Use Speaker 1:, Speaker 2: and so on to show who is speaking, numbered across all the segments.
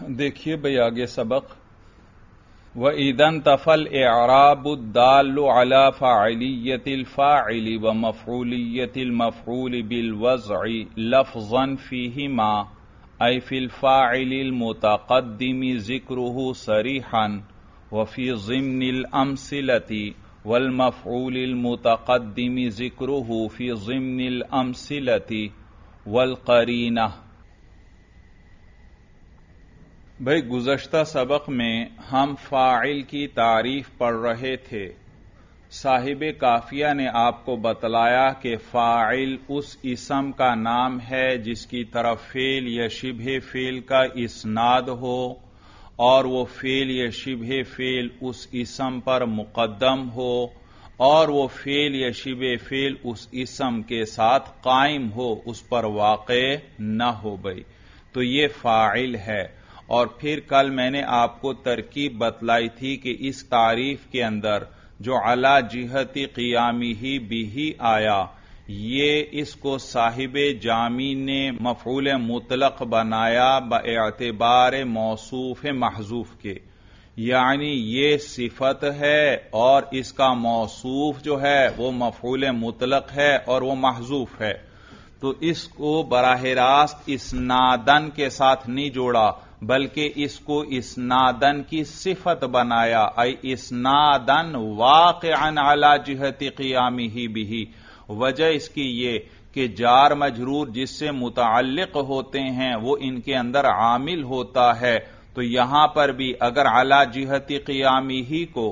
Speaker 1: دیکھیے بھئی آگے سبق وَإِذَا انْتَفَى الْإِعْرَابُ الدَّالُّ عَلَى فَاعِلِيَّةِ الْفَاعِلِ وَمَفْعُولِيَّةِ الْمَفْعُولِ بِالْوَضْعِ لَفْظًا فِيهِمَا أي في الفاعل المتقدم ذكره صريحا وفي ضمن الأمثلة والمفعول المتقدم ذكره في ضمن الأمثلة والقرينة۔ بھئی گزشتہ سبق میں ہم فاعل کی تعریف پڑھ رہے تھے۔ صاحب کافیہ نے آپ کو بتلایا کہ فاعل اس اسم کا نام ہے جس کی طرف فعل یا شبہ فعل کا اسناد ہو اور وہ فعل یا شبہ فعل اس اسم پر مقدم ہو اور وہ فعل یا شبہ فعل اس اسم کے ساتھ قائم ہو، اس پر واقع نہ ہو۔ بھئی تو یہ فاعل ہے۔ اور پھر کل میں نے آپ کو ترکیب بتلائی تھی کہ اس تعریف کے اندر جو علی جہت قیامہ بہ آیا، یہ اس کو صاحب جامی نے مفعول مطلق بنایا باعتبار موصوف محذوف کے، یعنی یہ صفت ہے اور اس کا موصوف جو ہے وہ مفعول مطلق ہے اور وہ محذوف ہے، تو اس کو براہ راست اسنادن کے ساتھ نہیں جوڑا بلکہ اس کو اسنادن کی صفت بنایا، ای اسنادن واقعا علی جہت قیامہ بہ۔ وجہ اس کی یہ کہ جار مجرور جس سے متعلق ہوتے ہیں وہ ان کے اندر عامل ہوتا ہے، تو یہاں پر بھی اگر علی جہت قیامہ کو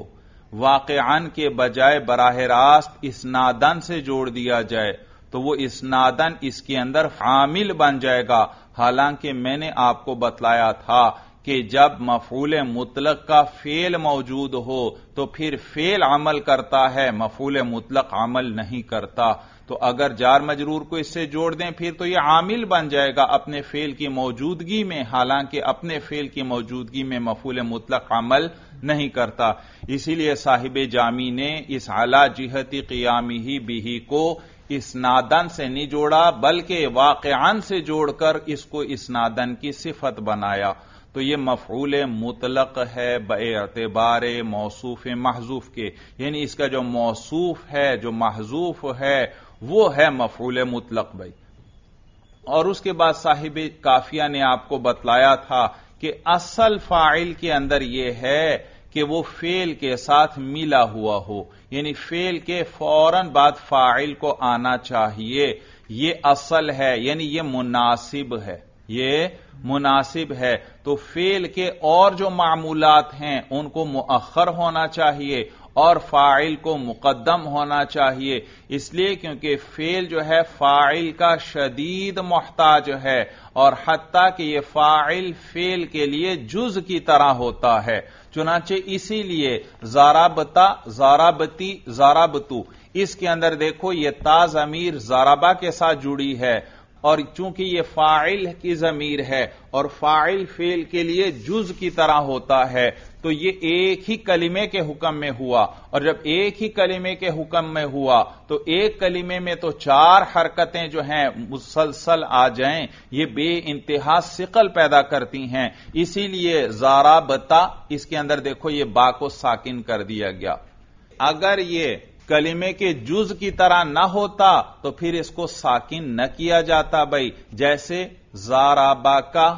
Speaker 1: واقعا کے بجائے براہ راست اسنادن سے جوڑ دیا جائے تو وہ اسنادن اس کے اندر عامل بن جائے گا۔ حالانکہ میں نے آپ کو بتلایا تھا کہ جب مفعول مطلق کا فعل موجود ہو تو پھر فعل عمل کرتا ہے، مفعول مطلق عمل نہیں کرتا، تو اگر جار مجرور کو اس سے جوڑ دیں پھر تو یہ عامل بن جائے گا اپنے فعل کی موجودگی میں، حالانکہ اپنے فعل کی موجودگی میں مفعول مطلق عمل نہیں کرتا۔ اسی لیے صاحب جامی نے اس علی جہت قیامہ بہ کو اسنادن سے نہیں جوڑا بلکہ واقعاً سے جوڑ کر اس کو اسنادن کی صفت بنایا، تو یہ مفعول مطلق ہے باعتبار موصوف محذوف کے، یعنی اس کا جو موصوف ہے جو محذوف ہے وہ ہے مفعول مطلق۔ بھائی اور اس کے بعد صاحب کافیہ نے آپ کو بتلایا تھا کہ اصل فاعل کے اندر یہ ہے کہ وہ فعل کے ساتھ ملا ہوا ہو، یعنی فعل کے فوراً بعد فاعل کو آنا چاہیے، یہ اصل ہے، یعنی یہ مناسب ہے، یہ مناسب ہے۔ تو فعل کے اور جو معمولات ہیں ان کو مؤخر ہونا چاہیے اور فاعل کو مقدم ہونا چاہیے، اس لیے کیونکہ فعل جو ہے فاعل کا شدید محتاج ہے، اور حتیٰ کہ یہ فاعل فعل کے لیے جز کی طرح ہوتا ہے۔ چنانچہ اسی لیے ضربتا، ضربتی، ضربتو، اس کے اندر دیکھو یہ تا ضمیر ضربہ کے ساتھ جڑی ہے، اور چونکہ یہ فاعل کی ضمیر ہے اور فاعل فعل کے لیے جز کی طرح ہوتا ہے تو یہ ایک ہی کلمے کے حکم میں ہوا، اور جب ایک ہی کلمے کے حکم میں ہوا تو ایک کلمے میں تو چار حرکتیں جو ہیں مسلسل آ جائیں یہ بے انتہا ثقل پیدا کرتی ہیں، اسی لیے ضربتا اس کے اندر دیکھو یہ با کو ساکن کر دیا گیا۔ اگر یہ کلمے کے جز کی طرح نہ ہوتا تو پھر اس کو ساکن نہ کیا جاتا۔ بھائی جیسے ضرباکا،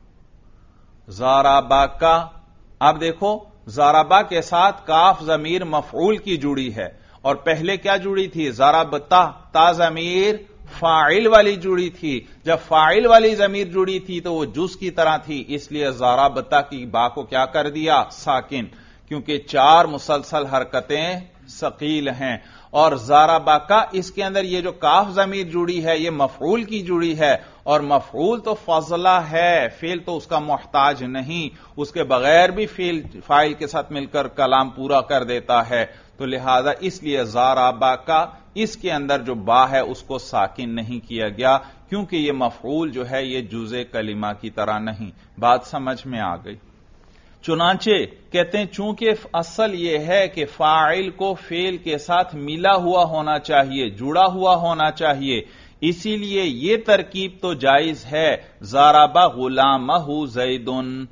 Speaker 1: ضرباکا، اب دیکھو ضربا کے ساتھ کاف ضمیر مفعول کی جڑی ہے، اور پہلے کیا جڑی تھی؟ ضربتا، تا ضمیر فاعل والی جڑی تھی، جب فاعل والی ضمیر جڑی تھی تو وہ جز کی طرح تھی، اس لیے ضربتا کی با کو کیا کر دیا؟ ساکن، کیونکہ چار مسلسل حرکتیں ثقیل ہیں۔ اور ضرباکا اس کے اندر یہ جو کاف ضمیر جڑی ہے یہ مفعول کی جڑی ہے، اور مفعول تو فضلہ ہے، فعل تو اس کا محتاج نہیں، اس کے بغیر بھی فاعل کے ساتھ مل کر کلام پورا کر دیتا ہے، تو لہذا اس لیے ضرباکا اس کے اندر جو با ہے اس کو ساکن نہیں کیا گیا، کیونکہ یہ مفعول جو ہے یہ جزء کلمہ کی طرح نہیں۔ بات سمجھ میں آ گئی؟ چنانچہ کہتے ہیں چونکہ اصل یہ ہے کہ فاعل کو فعل کے ساتھ ملا ہوا ہونا چاہیے، جڑا ہوا ہونا چاہیے، اسی لیے یہ ترکیب تو جائز ہے، ضرب غلامہ زیدن،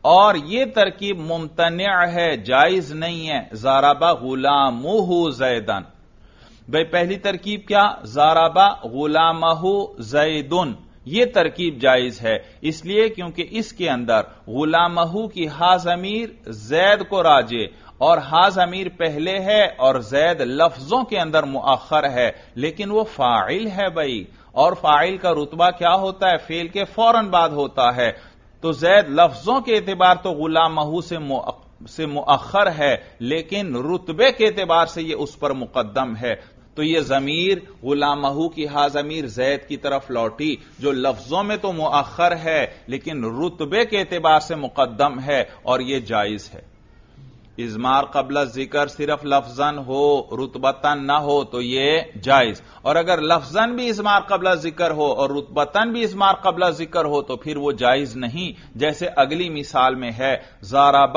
Speaker 1: اور یہ ترکیب ممتنع ہے، جائز نہیں ہے. ضرب غلامہ زیدن، بھئی پہلی ترکیب کیا؟ ضرب غلامہ زیدن، یہ ترکیب جائز ہے اس لیے کیونکہ اس کے اندر غلامہ کی ہا ضمیر زید کو راجع اور ہا ضمیر پہلے ہے اور زید لفظوں کے اندر مؤخر ہے، لیکن وہ فاعل ہے بھائی، اور فاعل کا رتبہ کیا ہوتا ہے؟ فعل کے فوراً بعد ہوتا ہے. تو زید لفظوں کے اعتبار تو غلامہ سے مؤخر ہے، لیکن رتبے کے اعتبار سے یہ اس پر مقدم ہے. تو یہ ضمیر غلامہ کی ہا ضمیر زید کی طرف لوٹی، جو لفظوں میں تو مؤخر ہے لیکن رتبے کے اعتبار سے مقدم ہے، اور یہ جائز ہے. اضمار قبل ذکر صرف لفظاً ہو، رتبتاً نہ ہو تو یہ جائز، اور اگر لفظاً بھی اضمار قبل ذکر ہو اور رتبتاً بھی اضمار قبل ذکر ہو تو پھر وہ جائز نہیں. جیسے اگلی مثال میں ہے ضرب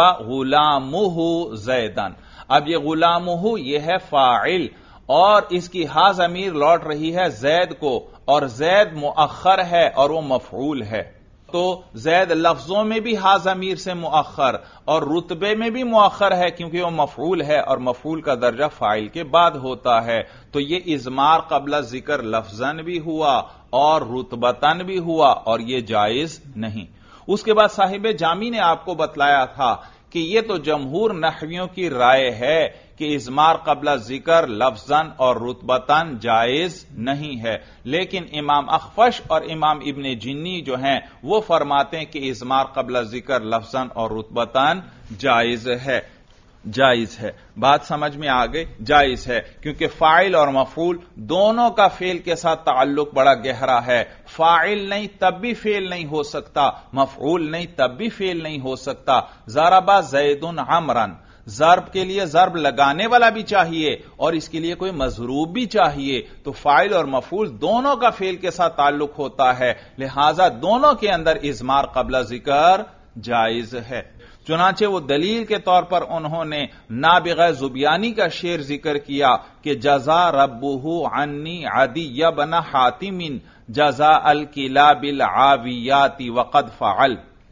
Speaker 1: غلامہ زیدن. اب یہ غلامہ یہ ہے فاعل اور اس کی ہا ضمیر لوٹ رہی ہے زید کو، اور زید مؤخر ہے اور وہ مفعول ہے. تو زید لفظوں میں بھی ہا ضمیر سے مؤخر اور رتبے میں بھی مؤخر ہے کیونکہ وہ مفعول ہے، اور مفعول کا درجہ فاعل کے بعد ہوتا ہے. تو یہ اضمار قبل ذکر لفظاً بھی ہوا اور رتبتاً بھی ہوا، اور یہ جائز نہیں. اس کے بعد صاحب جامی نے آپ کو بتلایا تھا کہ یہ تو جمہور نحویوں کی رائے ہے کہ اضمار قبل ذکر لفظاً اور رتبتاً جائز نہیں ہے، لیکن امام اخفش اور امام ابن جنی جو ہیں وہ فرماتے ہیں کہ اضمار قبل ذکر لفظاً اور رتبتاً جائز ہے. جائز ہے، بات سمجھ میں آ گئی؟ جائز ہے کیونکہ فاعل اور مفعول دونوں کا فعل کے ساتھ تعلق بڑا گہرا ہے. فاعل نہیں تب بھی فعل نہیں ہو سکتا، مفعول نہیں تب بھی فعل نہیں ہو سکتا. ضرب زید عمرا، ضرب کے لیے ضرب لگانے والا بھی چاہیے اور اس کے لیے کوئی مضروب بھی چاہیے. تو فاعل اور مفعول دونوں کا فعل کے ساتھ تعلق ہوتا ہے، لہذا دونوں کے اندر اضمار قبل ذکر جائز ہے. چنانچہ وہ دلیل کے طور پر انہوں نے نابغہ زبیانی کا شعر ذکر کیا کہ جزا ربہ عنی عدی بن حاتم جزا الکلاب العاویات وقد فعل،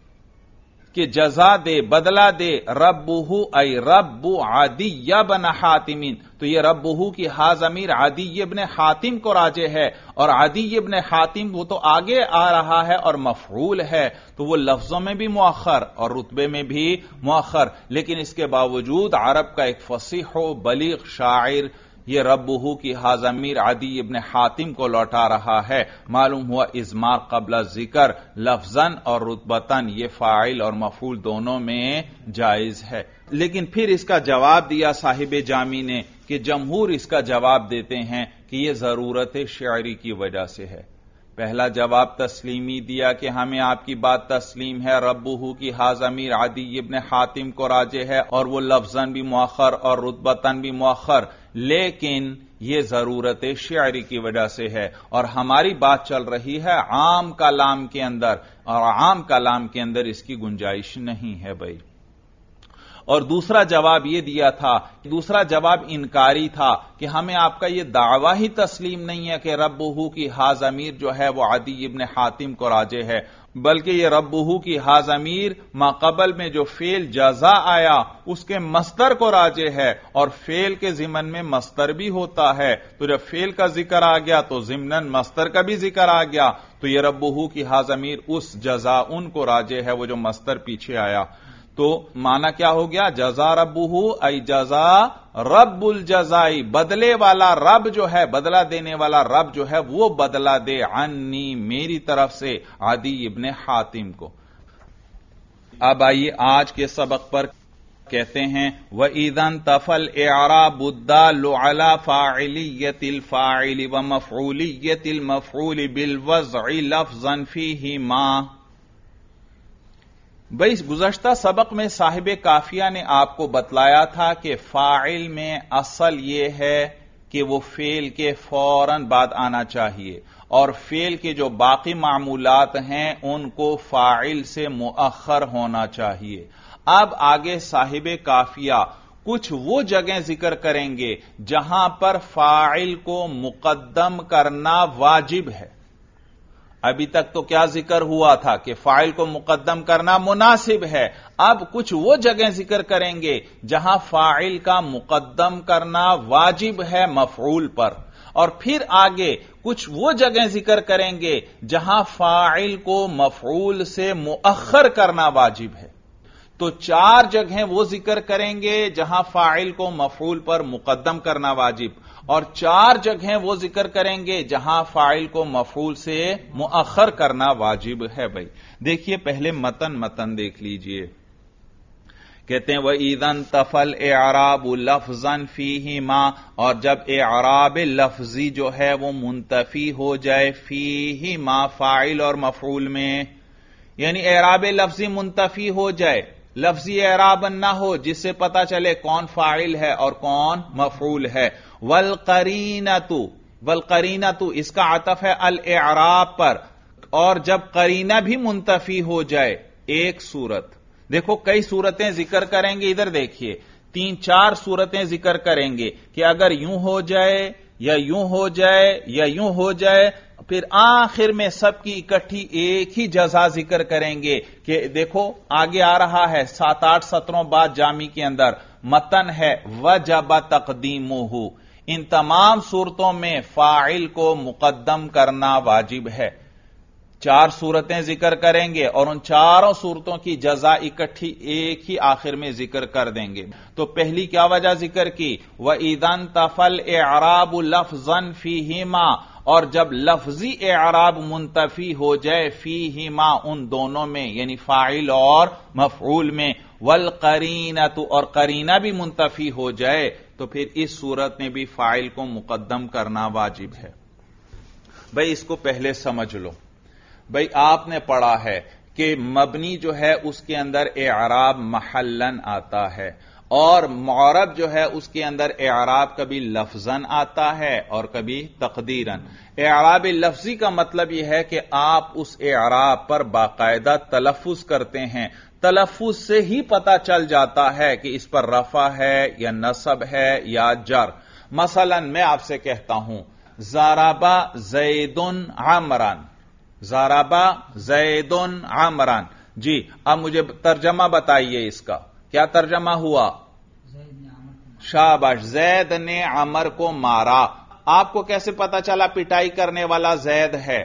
Speaker 1: کہ جزا دے، بدلہ دے، ربہ ای رب عدی بن حاتم. تو یہ ربہ کی ہا ضمیر عدی ابن حاتم کو راجع ہے، اور عدی ابن حاتم وہ تو آگے آ رہا ہے اور مفعول ہے، تو وہ لفظوں میں بھی مؤخر اور رتبے میں بھی مؤخر. لیکن اس کے باوجود عرب کا ایک فصیح و بلیغ شاعر یہ ربہ کی ہا ضمیر عدی ابن حاتم کو لوٹا رہا ہے. معلوم ہوا اضمار قبل ذکر لفظاً اور رتبتاً یہ فاعل اور مفعول دونوں میں جائز ہے. لیکن پھر اس کا جواب دیا صاحب جامی نے کہ جمہور اس کا جواب دیتے ہیں کہ یہ ضرورت شعری کی وجہ سے ہے. پہلا جواب تسلیمی دیا کہ ہمیں آپ کی بات تسلیم ہے، ربہ کی ہا ضمیر عدی ابن حاتم کو راجع ہے اور وہ لفظاً بھی مؤخر اور رتبتاً بھی مؤخر، لیکن یہ ضرورت شعری کی وجہ سے ہے، اور ہماری بات چل رہی ہے عام کلام کے اندر، اور عام کلام کے اندر اس کی گنجائش نہیں ہے بھائی. اور دوسرا جواب یہ دیا تھا، دوسرا جواب انکاری تھا کہ ہمیں آپ کا یہ دعویٰ ہی تسلیم نہیں ہے کہ ربہ کی ہا ضمیر جو ہے وہ عدی ابن حاتم کو راجع ہے، بلکہ یہ ربہ کی ہا ضمیر ما قبل میں جو فعل جزا آیا اس کے مصدر کو راجع ہے، اور فعل کے ضمن میں مصدر بھی ہوتا ہے. تو جب فعل کا ذکر آ گیا تو ضمناً مصدر کا بھی ذکر آ گیا، تو یہ ربہ کی ہا ضمیر اس جزا ان کو راجع ہے وہ جو مصدر پیچھے آیا. تو معنی کیا ہو گیا؟ جزا ربہ ای جزا رب الجزائی، بدلے والا رب جو ہے، بدلہ دینے والا رب جو ہے وہ بدلہ دے عنی میری طرف سے عدی ابن حاتم کو. اب آئیے آج کے سبق پر کہتے ہیں وَإِذَا انْتَفَى الْإِعْرَابُ الدَّالُّ عَلَى فَاعِلِيَّةِ الْفَاعِلِ وَمَفْعُولِيَّةِ الْمَفْعُولِ بِالْوَضْعِ لَفْظًا فِيهِمَا. بھئی گزشتہ سبق میں صاحب کافیہ نے آپ کو بتلایا تھا کہ فاعل میں اصل یہ ہے کہ وہ فعل کے فوراً بعد آنا چاہیے، اور فعل کے جو باقی معمولات ہیں ان کو فاعل سے مؤخر ہونا چاہیے. اب آگے صاحب کافیہ کچھ وہ جگہیں ذکر کریں گے جہاں پر فاعل کو مقدم کرنا واجب ہے. ابھی تک تو کیا ذکر ہوا تھا کہ فاعل کو مقدم کرنا مناسب ہے. اب کچھ وہ جگہیں ذکر کریں گے جہاں فاعل کا مقدم کرنا واجب ہے مفعول پر، اور پھر آگے کچھ وہ جگہیں ذکر کریں گے جہاں فاعل کو مفعول سے مؤخر کرنا واجب ہے. تو 4 جگہیں وہ ذکر کریں گے جہاں فاعل کو مفعول پر مقدم کرنا واجب، اور 4 جگہیں وہ ذکر کریں گے جہاں فاعل کو مفعول سے مؤخر کرنا واجب ہے. بھائی دیکھیے پہلے متن دیکھ لیجئے. کہتے ہیں وَإِذَا انْتَفَى الْإِعْرَابُ لَفْظًا فِيهِمَا، اور جب اعراب لفظی جو ہے وہ منتفی ہو جائے فیہما فاعل اور مفعول میں، یعنی اعراب لفظی منتفی ہو جائے، لفظی اعراب نہ ہو جس سے پتا چلے کون فاعل ہے اور کون مفعول ہے. والقرینۃ اس کا عطف ہے الاعراب پر، اور جب قرینہ بھی منتفی ہو جائے. ایک صورت دیکھو، کئی صورتیں ذکر کریں گے، ادھر دیکھیے 3-4 صورتیں ذکر کریں گے کہ اگر یوں ہو جائے یا یوں ہو جائے یا یوں ہو جائے، پھر آخر میں سب کی اکٹھی ایک ہی جزا ذکر کریں گے کہ دیکھو آگے آ رہا ہے 7-8 سطروں بعد جامی کے اندر متن ہے وجب تقدیمہ. ان تمام صورتوں میں فاعل کو مقدم کرنا واجب ہے. 4 صورتیں ذکر کریں گے اور ان 4 صورتوں کی جزا اکٹھی ایک ہی آخر میں ذکر کر دیں گے. تو پہلی کیا وجہ ذکر کی؟ وَإِذَا انْتَفَى الْإِعْرَابُ لَفْظًا فِيهِمَا، اور جب لفظی اعراب منتفی ہو جائے فیہما ان دونوں میں، یعنی فاعل اور مفعول میں، والقرینۃ اور قرینہ بھی منتفی ہو جائے، تو پھر اس صورت میں بھی فاعل کو مقدم کرنا واجب ہے. بھئی اس کو پہلے سمجھ لو. بھئی آپ نے پڑھا ہے کہ مبنی جو ہے اس کے اندر اعراب محلن آتا ہے، اور معرب جو ہے اس کے اندر اعراب کبھی لفظاً آتا ہے اور کبھی تقدیراً. اعراب لفظی کا مطلب یہ ہے کہ آپ اس اعراب پر باقاعدہ تلفظ کرتے ہیں، تلفظ سے ہی پتا چل جاتا ہے کہ اس پر رفع ہے یا نصب ہے یا جر. مثلا میں آپ سے کہتا ہوں ضربا زید عمران، ضربا زید عمران. جی اب مجھے ترجمہ بتائیے اس کا، کیا ترجمہ ہوا؟ شاباش، زید نے عمر کو مارا. آپ کو کیسے پتا چلا پٹائی کرنے والا زید ہے؟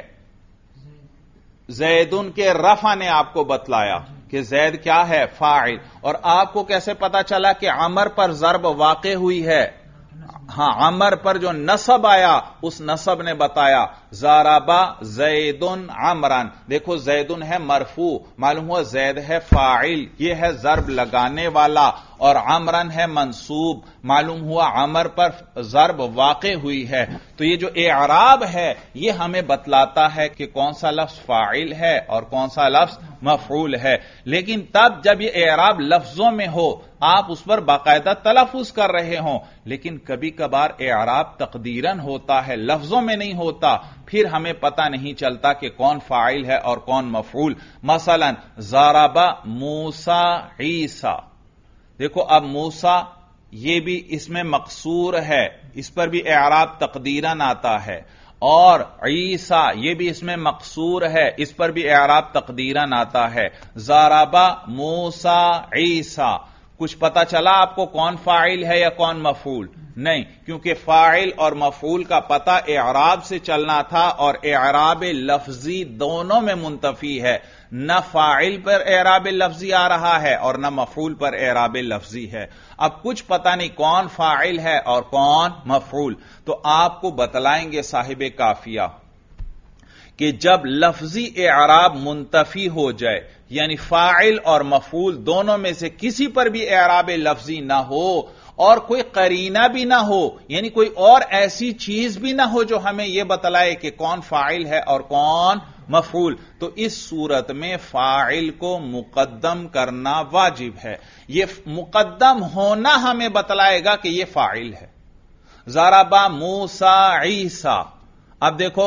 Speaker 1: زیدن کے رفع نے آپ کو بتلایا کہ زید کیا ہے؟ فاعل. اور آپ کو کیسے پتا چلا کہ عمر پر ضرب واقع ہوئی ہے؟ ہاں، عمر پر جو نصب آیا اس نصب نے بتایا ضربا زیدن عمران. دیکھو زیدن ہے مرفوع، معلوم ہوا زید ہے فاعل، یہ ہے ضرب لگانے والا، اور عمران ہے منصوب، معلوم ہوا عمر پر ضرب واقع ہوئی ہے. تو یہ جو اعراب ہے یہ ہمیں بتلاتا ہے کہ کون سا لفظ فاعل ہے اور کون سا لفظ مفعول ہے. لیکن تب جب یہ اعراب لفظوں میں ہو، آپ اس پر باقاعدہ تلفظ کر رہے ہوں، لیکن کبھی کبھار اعراب تقدیراً ہوتا ہے، لفظوں میں نہیں ہوتا، پھر ہمیں پتہ نہیں چلتا کہ کون فاعل ہے اور کون مفعول. مثلا ضرب موسیٰ عیسیٰ، دیکھو اب موسیٰ یہ بھی اس میں مقصور ہے، اس پر بھی اعراب تقدیراً آتا ہے، اور عیسیٰ یہ بھی اس میں مقصور ہے، اس پر بھی اعراب تقدیراً آتا ہے. ضرب موسیٰ عیسیٰ، کچھ پتا چلا آپ کو کون فاعل ہے یا کون مفعول؟ نہیں، کیونکہ فاعل اور مفعول کا پتہ اعراب سے چلنا تھا، اور اعراب لفظی دونوں میں منتفی ہے. نہ فاعل پر اعراب لفظی آ رہا ہے اور نہ مفعول پر اعراب لفظی ہے. اب کچھ پتہ نہیں کون فاعل ہے اور کون مفعول. تو آپ کو بتلائیں گے صاحب کافیہ کہ جب لفظی اعراب منتفی ہو جائے، یعنی فاعل اور مفعول دونوں میں سے کسی پر بھی اعراب لفظی نہ ہو اور کوئی قرینہ بھی نہ ہو، یعنی کوئی اور ایسی چیز بھی نہ ہو جو ہمیں یہ بتلائے کہ کون فاعل ہے اور کون مفعول، تو اس صورت میں فاعل کو مقدم کرنا واجب ہے. یہ مقدم ہونا ہمیں بتلائے گا کہ یہ فاعل ہے. ضرب موسیٰ عیسیٰ، اب دیکھو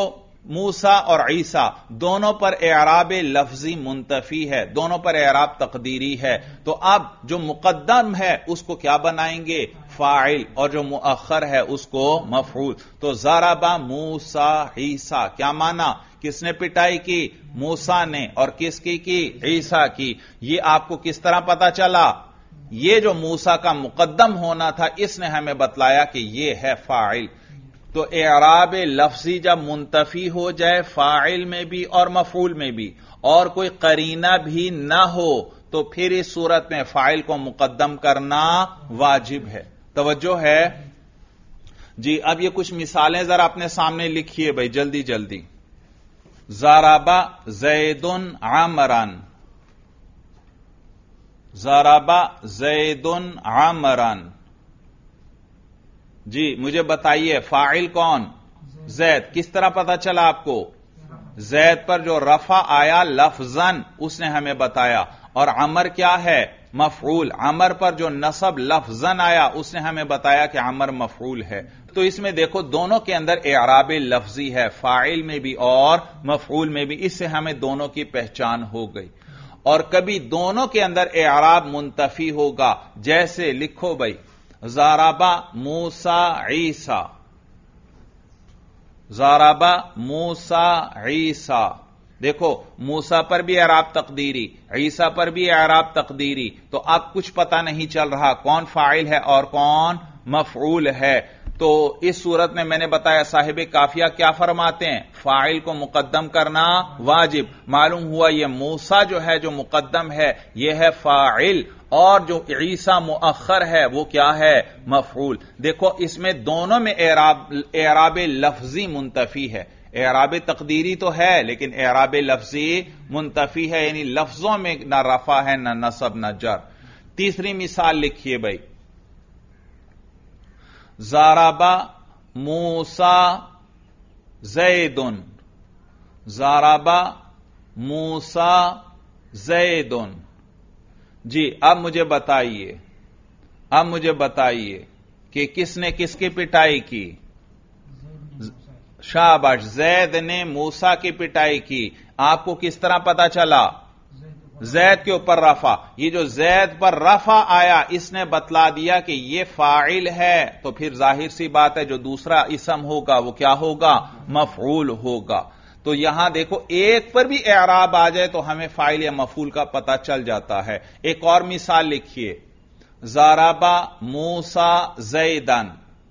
Speaker 1: موسیٰ اور عیسیٰ دونوں پر اعراب لفظی منتفی ہے، دونوں پر اعراب تقدیری ہے، تو اب جو مقدم ہے اس کو کیا بنائیں گے؟ فاعل، اور جو مؤخر ہے اس کو مفعول۔ تو ضربا موسیٰ عیسیٰ، کیا مانا؟ کس نے پٹائی کی؟ موسیٰ نے، اور کس کی؟ عیسیٰ کی۔ یہ آپ کو کس طرح پتا چلا؟ یہ جو موسیٰ کا مقدم ہونا تھا اس نے ہمیں بتلایا کہ یہ ہے فاعل۔ تو اعراب لفظی جب منتفی ہو جائے فاعل میں بھی اور مفعول میں بھی، اور کوئی قرینہ بھی نہ ہو، تو پھر اس صورت میں فاعل کو مقدم کرنا واجب ہے۔ توجہ ہے جی؟ اب یہ کچھ مثالیں ذرا اپنے سامنے لکھیے بھائی، جلدی جلدی۔ ضربا زید عمرا، ضربا زید عمرا، جی مجھے بتائیے فاعل کون؟ زید۔ کس طرح پتا چلا آپ کو؟ زید پر جو رفع آیا لفظاً اس نے ہمیں بتایا، اور عمر کیا ہے؟ مفعول۔ عمر پر جو نصب لفظاً آیا اس نے ہمیں بتایا کہ عمر مفعول ہے۔ تو اس میں دیکھو دونوں کے اندر اعراب لفظی ہے، فاعل میں بھی اور مفعول میں بھی، اس سے ہمیں دونوں کی پہچان ہو گئی۔ اور کبھی دونوں کے اندر اعراب منتفی ہوگا، جیسے لکھو بھائی ضربا موسیٰ عیسیٰ، ضربا موسیٰ عیسیٰ۔ دیکھو موسیٰ پر بھی اعراب تقدیری، عیسیٰ پر بھی اعراب تقدیری، تو اب کچھ پتہ نہیں چل رہا کون فاعل ہے اور کون مفعول ہے۔ تو اس صورت میں نے بتایا صاحب کافیہ کیا فرماتے ہیں؟ فاعل کو مقدم کرنا واجب۔ معلوم ہوا یہ موسیٰ جو ہے جو مقدم ہے یہ ہے فاعل، اور جو عیسیٰ مؤخر ہے وہ کیا ہے؟ مفعول۔ دیکھو اس میں دونوں میں اعراب لفظی منتفی ہے، اعراب تقدیری تو ہے لیکن اعراب لفظی منتفی ہے، یعنی لفظوں میں نہ رفع ہے نہ نصب نہ جر۔ تیسری مثال لکھیے بھائی، ضربا موسیٰ زید، ضربا موسیٰ زید۔ جی اب مجھے بتائیے کہ کس نے کس کی پٹائی کی؟ شاباش، زید نے موسیٰ کی پٹائی کی۔ آپ کو کس طرح پتا چلا؟ زید کے اوپر رفع، یہ جو زید پر رفع آیا اس نے بتلا دیا کہ یہ فاعل ہے، تو پھر ظاہر سی بات ہے جو دوسرا اسم ہوگا وہ کیا ہوگا؟ مفعول ہوگا۔ تو یہاں دیکھو ایک پر بھی اعراب آ جائے تو ہمیں فاعل یا مفعول کا پتہ چل جاتا ہے۔ ایک اور مثال لکھیے، ضربا موسیٰ زیدن،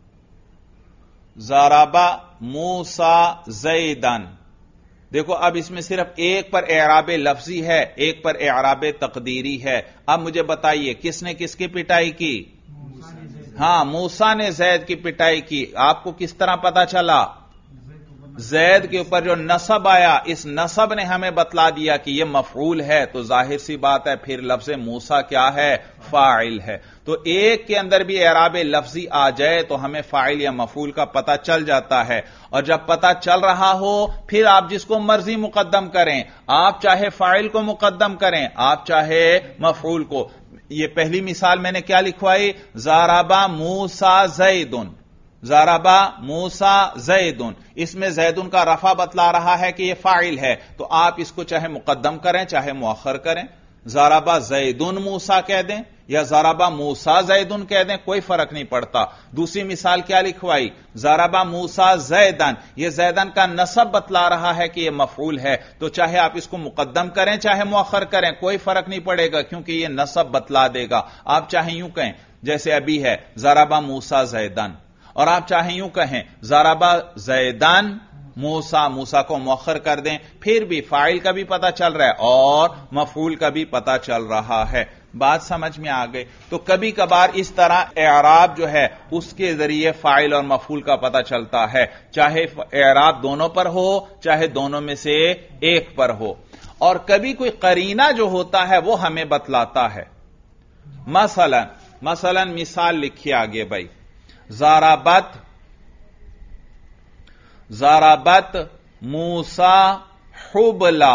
Speaker 1: ضربا موسیٰ زیدن۔ دیکھو اب اس میں صرف ایک پر اعراب لفظی ہے، ایک پر اعراب تقدیری ہے۔ اب مجھے بتائیے کس نے کس کی پٹائی کی؟ ہاں موسیٰ نے زید کی پٹائی کی۔ آپ کو کس طرح پتا چلا؟ زید کے اوپر جو نصب آیا اس نصب نے ہمیں بتلا دیا کہ یہ مفعول ہے، تو ظاہر سی بات ہے پھر لفظ موسیٰ کیا ہے؟ فاعل ہے۔ تو ایک کے اندر بھی اعراب لفظی آ جائے تو ہمیں فاعل یا مفعول کا پتہ چل جاتا ہے، اور جب پتہ چل رہا ہو پھر آپ جس کو مرضی مقدم کریں، آپ چاہے فاعل کو مقدم کریں آپ چاہے مفعول کو۔ یہ پہلی مثال میں نے کیا لکھوائی؟ ضربا موسیٰ زیدن، ضربا موسیٰ زیدن، اس میں زیدن کا رفع بتلا رہا ہے کہ یہ فاعل ہے، تو آپ اس کو چاہے مقدم کریں چاہے مؤخر کریں، ضربا زیدن موسیٰ کہہ دیں یا ضربا موسیٰ زیدن کہہ دیں، کوئی فرق نہیں پڑتا۔ دوسری مثال کیا لکھوائی؟ ضربا موسیٰ زیدن، یہ زیدن کا نصب بتلا رہا ہے کہ یہ مفعول ہے، تو چاہے آپ اس کو مقدم کریں چاہے مؤخر کریں کوئی فرق نہیں پڑے گا، کیونکہ یہ نصب بتلا دے گا۔ آپ چاہیں یوں کہیں جیسے ابھی ہے ضربا موسیٰ زیدن، اور آپ چاہیں یوں کہیں ضربا زیدن موسیٰ، موسیٰ کو مؤخر کر دیں، پھر بھی فاعل کا بھی پتہ چل رہا ہے اور مفعول کا بھی پتہ چل رہا ہے۔ بات سمجھ میں آ گئی؟ تو کبھی کبھار اس طرح اعراب جو ہے اس کے ذریعے فاعل اور مفعول کا پتہ چلتا ہے، چاہے اعراب دونوں پر ہو چاہے دونوں میں سے ایک پر ہو، اور کبھی کوئی قرینہ جو ہوتا ہے وہ ہمیں بتلاتا ہے۔ مثلا مثال لکھیے آگے بھائی، ضربت موسیٰ حبلا،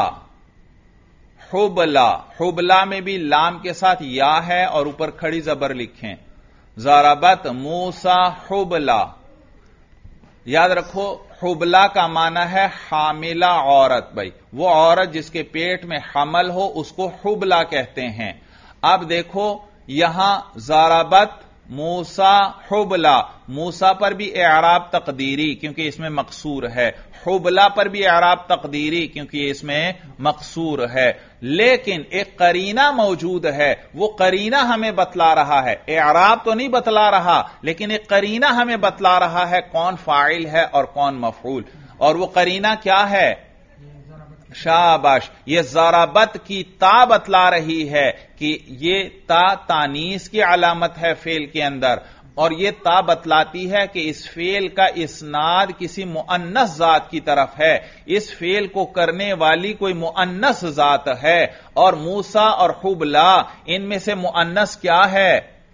Speaker 1: حبلا، حبلا میں بھی لام کے ساتھ یا ہے اور اوپر کھڑی زبر لکھیں، ضربت موسیٰ حبلا۔ یاد رکھو حبلا کا معنی ہے حاملہ عورت. بھائی وہ عورت جس کے پیٹ میں حمل ہو اس کو حبلا کہتے ہیں. اب دیکھو یہاں ضربت موسیٰ حبلا، موسیٰ پر بھی اعراب تقدیری کیونکہ اس میں مقصور ہے، حبلا پر بھی اعراب تقدیری کیونکہ اس میں مقصور ہے. لیکن ایک قرینہ موجود ہے، وہ قرینہ ہمیں بتلا رہا ہے، اعراب تو نہیں بتلا رہا لیکن ایک قرینہ ہمیں بتلا رہا ہے کون فاعل ہے اور کون مفعول. اور وہ قرینہ کیا ہے؟ شاباش، یہ ضربت کی تا بتلا رہی ہے کہ یہ تا تانیث کی علامت ہے فعل کے اندر، اور یہ تا بتلاتی ہے کہ اس فعل کا اسناد کسی مؤنث ذات کی طرف ہے، اس فعل کو کرنے والی کوئی مؤنث ذات ہے. اور موسیٰ اور حبلا ان میں سے مؤنث کیا ہے؟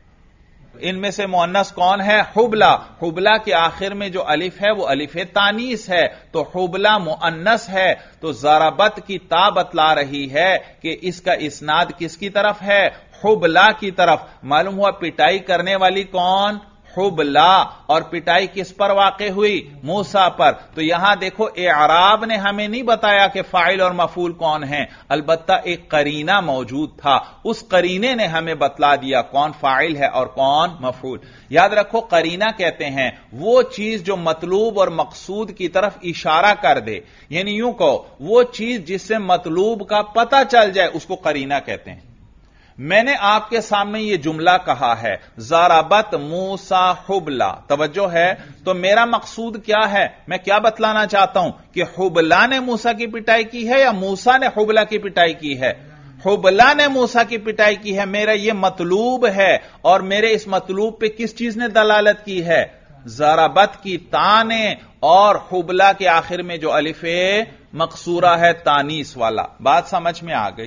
Speaker 1: ان میں سے مؤنث کون ہے؟ حبلا. حبلا کے آخر میں جو الف ہے وہ الف تانیث ہے، تو حبلا مؤنث ہے. تو ضربت کی تا بتلا رہی ہے کہ اس کا اسناد کس کی طرف ہے؟ حبلا کی طرف. معلوم ہوا پٹائی کرنے والی کون؟ حبلا. اور پٹائی کس پر واقع ہوئی؟ موسیٰ پر. تو یہاں دیکھو اعراب نے ہمیں نہیں بتایا کہ فاعل اور مفعول کون ہیں، البتہ ایک قرینہ موجود تھا، اس قرینے نے ہمیں بتلا دیا کون فاعل ہے اور کون مفعول. یاد رکھو قرینہ کہتے ہیں وہ چیز جو مطلوب اور مقصود کی طرف اشارہ کر دے، یعنی یوں کہو وہ چیز جس سے مطلوب کا پتہ چل جائے اس کو قرینہ کہتے ہیں. میں نے آپ کے سامنے یہ جملہ کہا ہے ضربت موسیٰ حبلا، توجہ ہے، تو میرا مقصود کیا ہے؟ میں کیا بتلانا چاہتا ہوں کہ حبلا نے موسیٰ کی پٹائی کی ہے یا موسیٰ نے حبلا کی پٹائی کی ہے؟ حبلا نے موسیٰ کی پٹائی کی ہے. میرا یہ مطلوب ہے، اور میرے اس مطلوب پہ کس چیز نے دلالت کی ہے؟ ضربت کی تا نے، اور حبلا کے آخر میں جو الف مقصورہ ہے تانیث والا. بات سمجھ میں آ گئی؟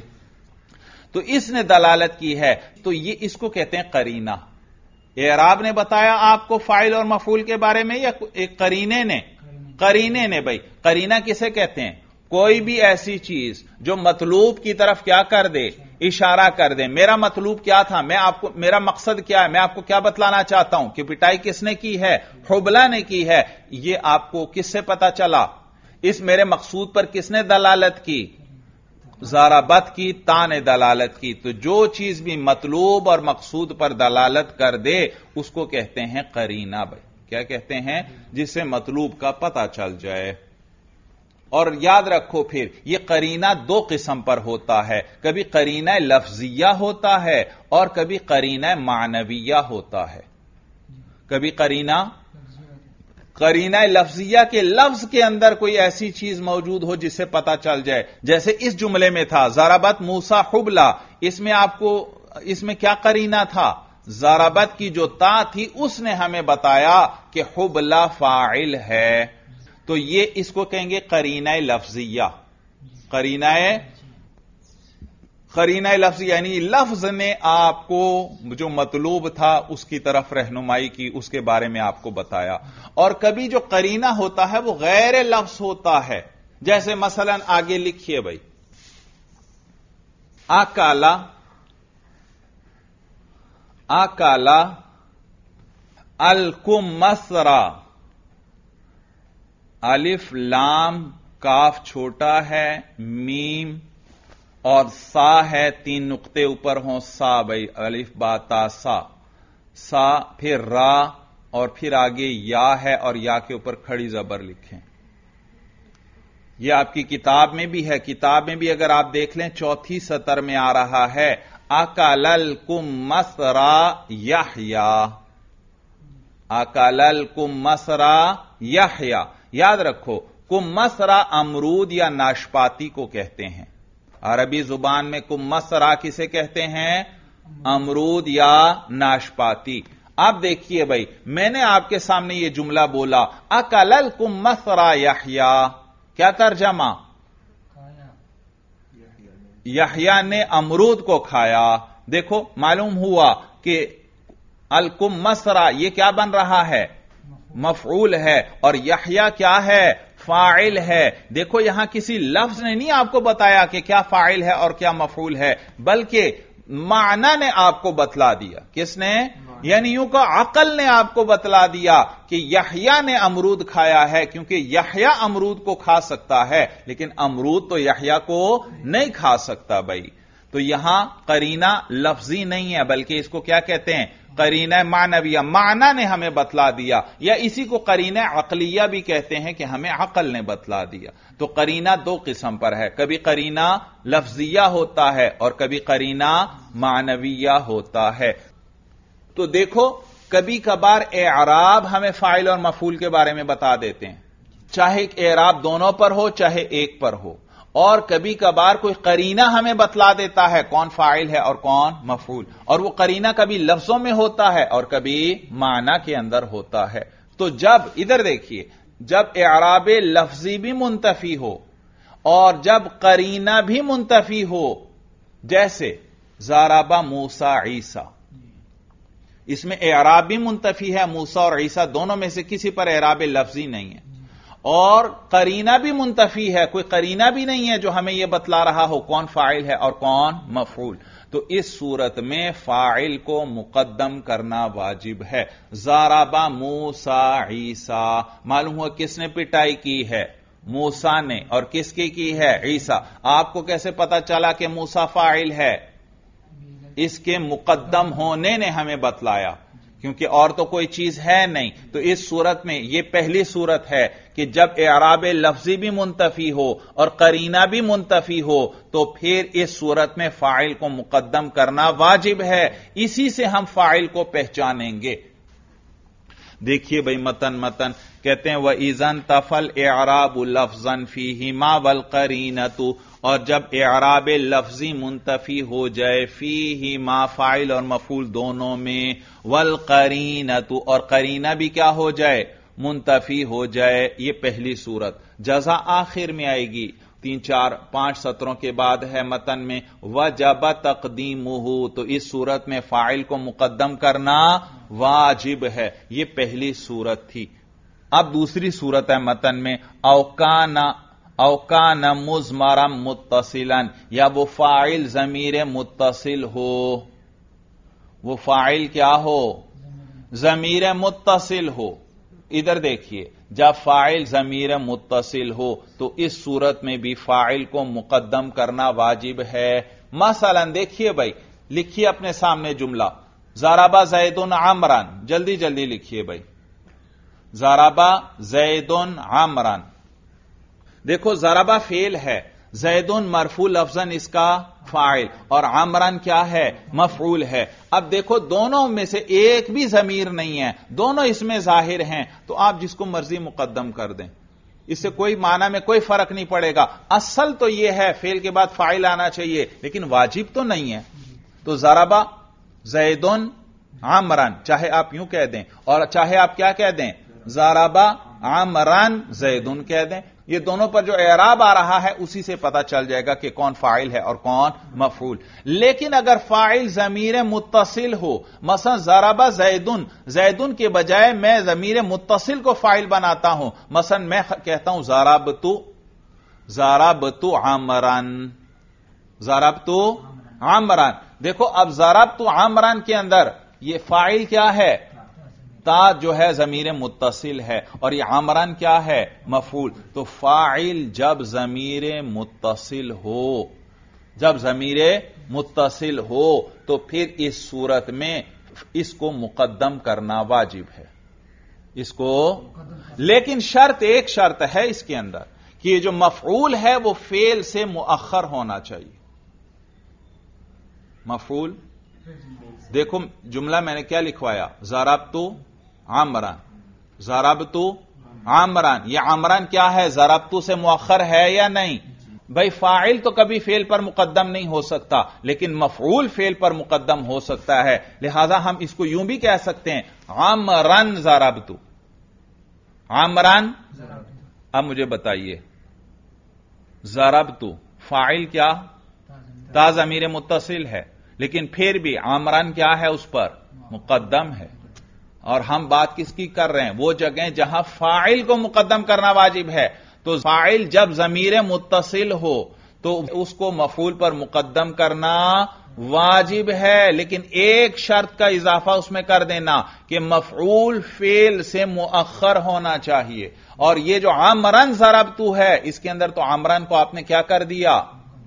Speaker 1: تو اس نے دلالت کی ہے، تو یہ اس کو کہتے ہیں قرینہ. اعراب نے بتایا آپ کو فاعل اور مفعول کے بارے میں یا ایک قرینے نے؟ قرینے نے. بھائی قرینہ کسے کہتے ہیں؟ کوئی بھی ایسی چیز جو مطلوب کی طرف کیا کر دے؟ اشارہ کر دے. میرا مطلوب کیا تھا؟ میرا مقصد کیا ہے؟ میں آپ کو کیا بتلانا چاہتا ہوں کہ پٹائی کس نے کی ہے؟ حبلا نے کی ہے. یہ آپ کو کس سے پتا چلا؟ اس میرے مقصود پر کس نے دلالت کی؟ ضربت کی تا نے دلالت کی. تو جو چیز بھی مطلوب اور مقصود پر دلالت کر دے اس کو کہتے ہیں قرینہ. بھائی کیا کہتے ہیں؟ جس سے مطلوب کا پتہ چل جائے. اور یاد رکھو پھر یہ قرینہ دو قسم پر ہوتا ہے، کبھی قرینہ لفظیہ ہوتا ہے اور کبھی قرینہ معنویہ ہوتا ہے. کبھی قرینہ لفظیہ کے لفظ کے اندر کوئی ایسی چیز موجود ہو جس سے پتا چل جائے، جیسے اس جملے میں تھا ضربت موسیٰ حبلا، اس میں کیا قرینہ تھا؟ ضربت کی جو تا تھی اس نے ہمیں بتایا کہ حبلا فاعل ہے. تو یہ اس کو کہیں گے قرینہ لفظیہ. قرینہ لفظ یعنی لفظ نے آپ کو جو مطلوب تھا اس کی طرف رہنمائی کی، اس کے بارے میں آپ کو بتایا. اور کبھی جو قرینہ ہوتا ہے وہ غیر لفظ ہوتا ہے، جیسے مثلا آگے لکھیے بھائی، اکالا الکمثرا، الف لام کاف چھوٹا ہے، میم اور سا ہے، 3 نقطے اوپر ہوں، سا بھائی الف با تا سا، پھر را، اور پھر آگے یا ہے اور یا کے اوپر کھڑی زبر لکھیں. یہ آپ کی کتاب میں بھی ہے. کتاب میں بھی اگر آپ دیکھ لیں 4تھی سطر میں آ رہا ہے اکل الکمثرا یحییٰ. اکل الکمثرا یحییٰ. یاد رکھو کمثرا امرود یا ناشپاتی کو کہتے ہیں. عربی زبان میں کمثرا کسے کہتے ہیں؟ امرود یا ناشپاتی. اب دیکھیے بھائی، میں نے آپ کے سامنے یہ جملہ بولا اکل الکمثرا یحییٰ، کیا ترجمہ؟ یحییٰ نے امرود کو کھایا. دیکھو معلوم ہوا کہ الکمثرا یہ کیا بن رہا ہے؟ مفعول ہے، اور یحییٰ کیا ہے؟ فاعل ہے. دیکھو یہاں کسی لفظ نے نہیں آپ کو بتایا کہ کیا فاعل ہے اور کیا مفعول ہے، بلکہ معنی نے آپ کو بتلا دیا. کس نے؟ یعنی یوں کہ عقل نے آپ کو بتلا دیا کہ یحییٰ نے امرود کھایا ہے، کیونکہ یحییٰ امرود کو کھا سکتا ہے لیکن امرود تو یحییٰ کو نہیں کھا سکتا بھائی. تو یہاں قرینہ لفظی نہیں ہے بلکہ اس کو کیا کہتے ہیں؟ قرینہ معنویہ. معنی نے ہمیں بتلا دیا، یا اسی کو قرینہ عقلیہ بھی کہتے ہیں کہ ہمیں عقل نے بتلا دیا. تو قرینہ دو قسم پر ہے، کبھی قرینہ لفظیہ ہوتا ہے اور کبھی قرینہ معنویہ ہوتا ہے. تو دیکھو کبھی کبھار اعراب ہمیں فاعل اور مفعول کے بارے میں بتا دیتے ہیں، چاہے اعراب دونوں پر ہو چاہے ایک پر ہو. اور کبھی کبھار کوئی قرینہ ہمیں بتلا دیتا ہے کون فاعل ہے اور کون مفعول، اور وہ قرینہ کبھی لفظوں میں ہوتا ہے اور کبھی معنی کے اندر ہوتا ہے. تو جب ادھر دیکھیے، جب اعراب لفظی بھی منتفی ہو اور جب قرینہ بھی منتفی ہو، جیسے ضرب موسیٰ عیسیٰ، اس میں اعراب بھی منتفی ہے، موسیٰ اور عیسیٰ دونوں میں سے کسی پر اعراب لفظی نہیں ہے، اور قرینہ بھی منتفی ہے، کوئی قرینہ بھی نہیں ہے جو ہمیں یہ بتلا رہا ہو کون فاعل ہے اور کون مفعول. تو اس صورت میں فاعل کو مقدم کرنا واجب ہے. ضرب موسیٰ عیسیٰ، معلوم ہوا کس نے پٹائی کی ہے؟ موسیٰ نے. اور کس کی ہے؟ عیسیٰ. آپ کو کیسے پتا چلا کہ موسیٰ فاعل ہے؟ اس کے مقدم ہونے نے ہمیں بتلایا، کیونکہ اور تو کوئی چیز ہے نہیں. تو اس صورت میں یہ پہلی صورت ہے کہ جب اعراب لفظی بھی منتفی ہو اور قرینہ بھی منتفی ہو تو پھر اس صورت میں فاعل کو مقدم کرنا واجب ہے. اسی سے ہم فاعل کو پہچانیں گے. دیکھیے بھائی متن کہتے ہیں وَإِذَا انْتَفَى الْإِعْرَابُ لَفْظًا فِيهِمَا وَالْقَرِينَةُ، اور جب اعراب لفظی منتفی ہو جائے فیہما فاعل اور مفعول دونوں میں، والقرینۃ اور قرینہ بھی کیا ہو جائے؟ منتفی ہو جائے. یہ پہلی صورت. جزا آخر میں آئے گی، 3 4 5 سطروں کے بعد ہے متن میں وجب تقدیمہ، تو اس صورت میں فاعل کو مقدم کرنا واجب ہے. یہ پہلی صورت تھی. اب دوسری صورت ہے متن میں اوکان مضمرا متصلا، یا وہ فاعل ضمیر متصل ہو. وہ فاعل کیا ہو؟ ضمیر متصل ہو. ادھر دیکھیے، جب فاعل ضمیر متصل ہو تو اس صورت میں بھی فاعل کو مقدم کرنا واجب ہے. مثلا دیکھیے بھائی، لکھیے اپنے سامنے جملہ ضرب زید عمرا، جلدی جلدی لکھیے بھائی. ضرب زید عمرا، دیکھو ضرب فعل ہے، زید مرفوع لفظاً اس کا فاعل، اور عمران کیا ہے؟ مفعول ہے. اب دیکھو دونوں میں سے ایک بھی ضمیر نہیں ہے، دونوں اس میں ظاہر ہیں، تو آپ جس کو مرضی مقدم کر دیں، اس سے کوئی معنی میں کوئی فرق نہیں پڑے گا. اصل تو یہ ہے فعل کے بعد فاعل آنا چاہیے، لیکن واجب تو نہیں ہے. تو ضرب زید عمران چاہے آپ یوں کہہ دیں اور چاہے آپ کیا کہہ دیں؟ ضرب عمران زید کہہ دیں. یہ دونوں پر جو اعراب آ رہا ہے اسی سے پتا چل جائے گا کہ کون فاعل ہے اور کون مفعول. لیکن اگر فاعل ضمیر متصل ہو، مثلا ضرب زیدن کے بجائے میں ضمیر متصل کو فاعل بناتا ہوں، مثلا میں کہتا ہوں ضربت عمران. دیکھو اب ضربت عمران کے اندر یہ فاعل کیا ہے؟ تا جو ہے ضمیر متصل ہے، اور یہ عمران کیا ہے؟ مفعول. تو فاعل جب ضمیر متصل ہو تو پھر اس صورت میں اس کو مقدم کرنا واجب ہے. اس کو، لیکن ایک شرط ہے اس کے اندر کہ یہ جو مفعول ہے وہ فعل سے مؤخر ہونا چاہیے. مفعول، دیکھو جملہ میں نے کیا لکھوایا؟ ضربت عمران. یہ عمران کیا ہے؟ ضربت سے مؤخر ہے یا نہیں؟ بھائی فاعل تو کبھی فعل پر مقدم نہیں ہو سکتا، لیکن مفعول فعل پر مقدم ہو سکتا ہے. لہذا ہم اس کو یوں بھی کہہ سکتے ہیں عمران ضربت. عمران. اب مجھے بتائیے، ضربت فاعل کیا؟ تا ضمیر متصل ہے، لیکن پھر بھی عمران کیا ہے؟ اس پر مقدم ہے. اور ہم بات کس کی کر رہے ہیں؟ وہ جگہیں جہاں فاعل کو مقدم کرنا واجب ہے. تو فاعل جب ضمیر متصل ہو تو اس کو مفعول پر مقدم کرنا واجب ہے، لیکن ایک شرط کا اضافہ اس میں کر دینا کہ مفعول فعل سے مؤخر ہونا چاہیے. اور یہ جو عمرن ضربتو ہے، اس کے اندر تو عمرن کو آپ نے کیا کر دیا؟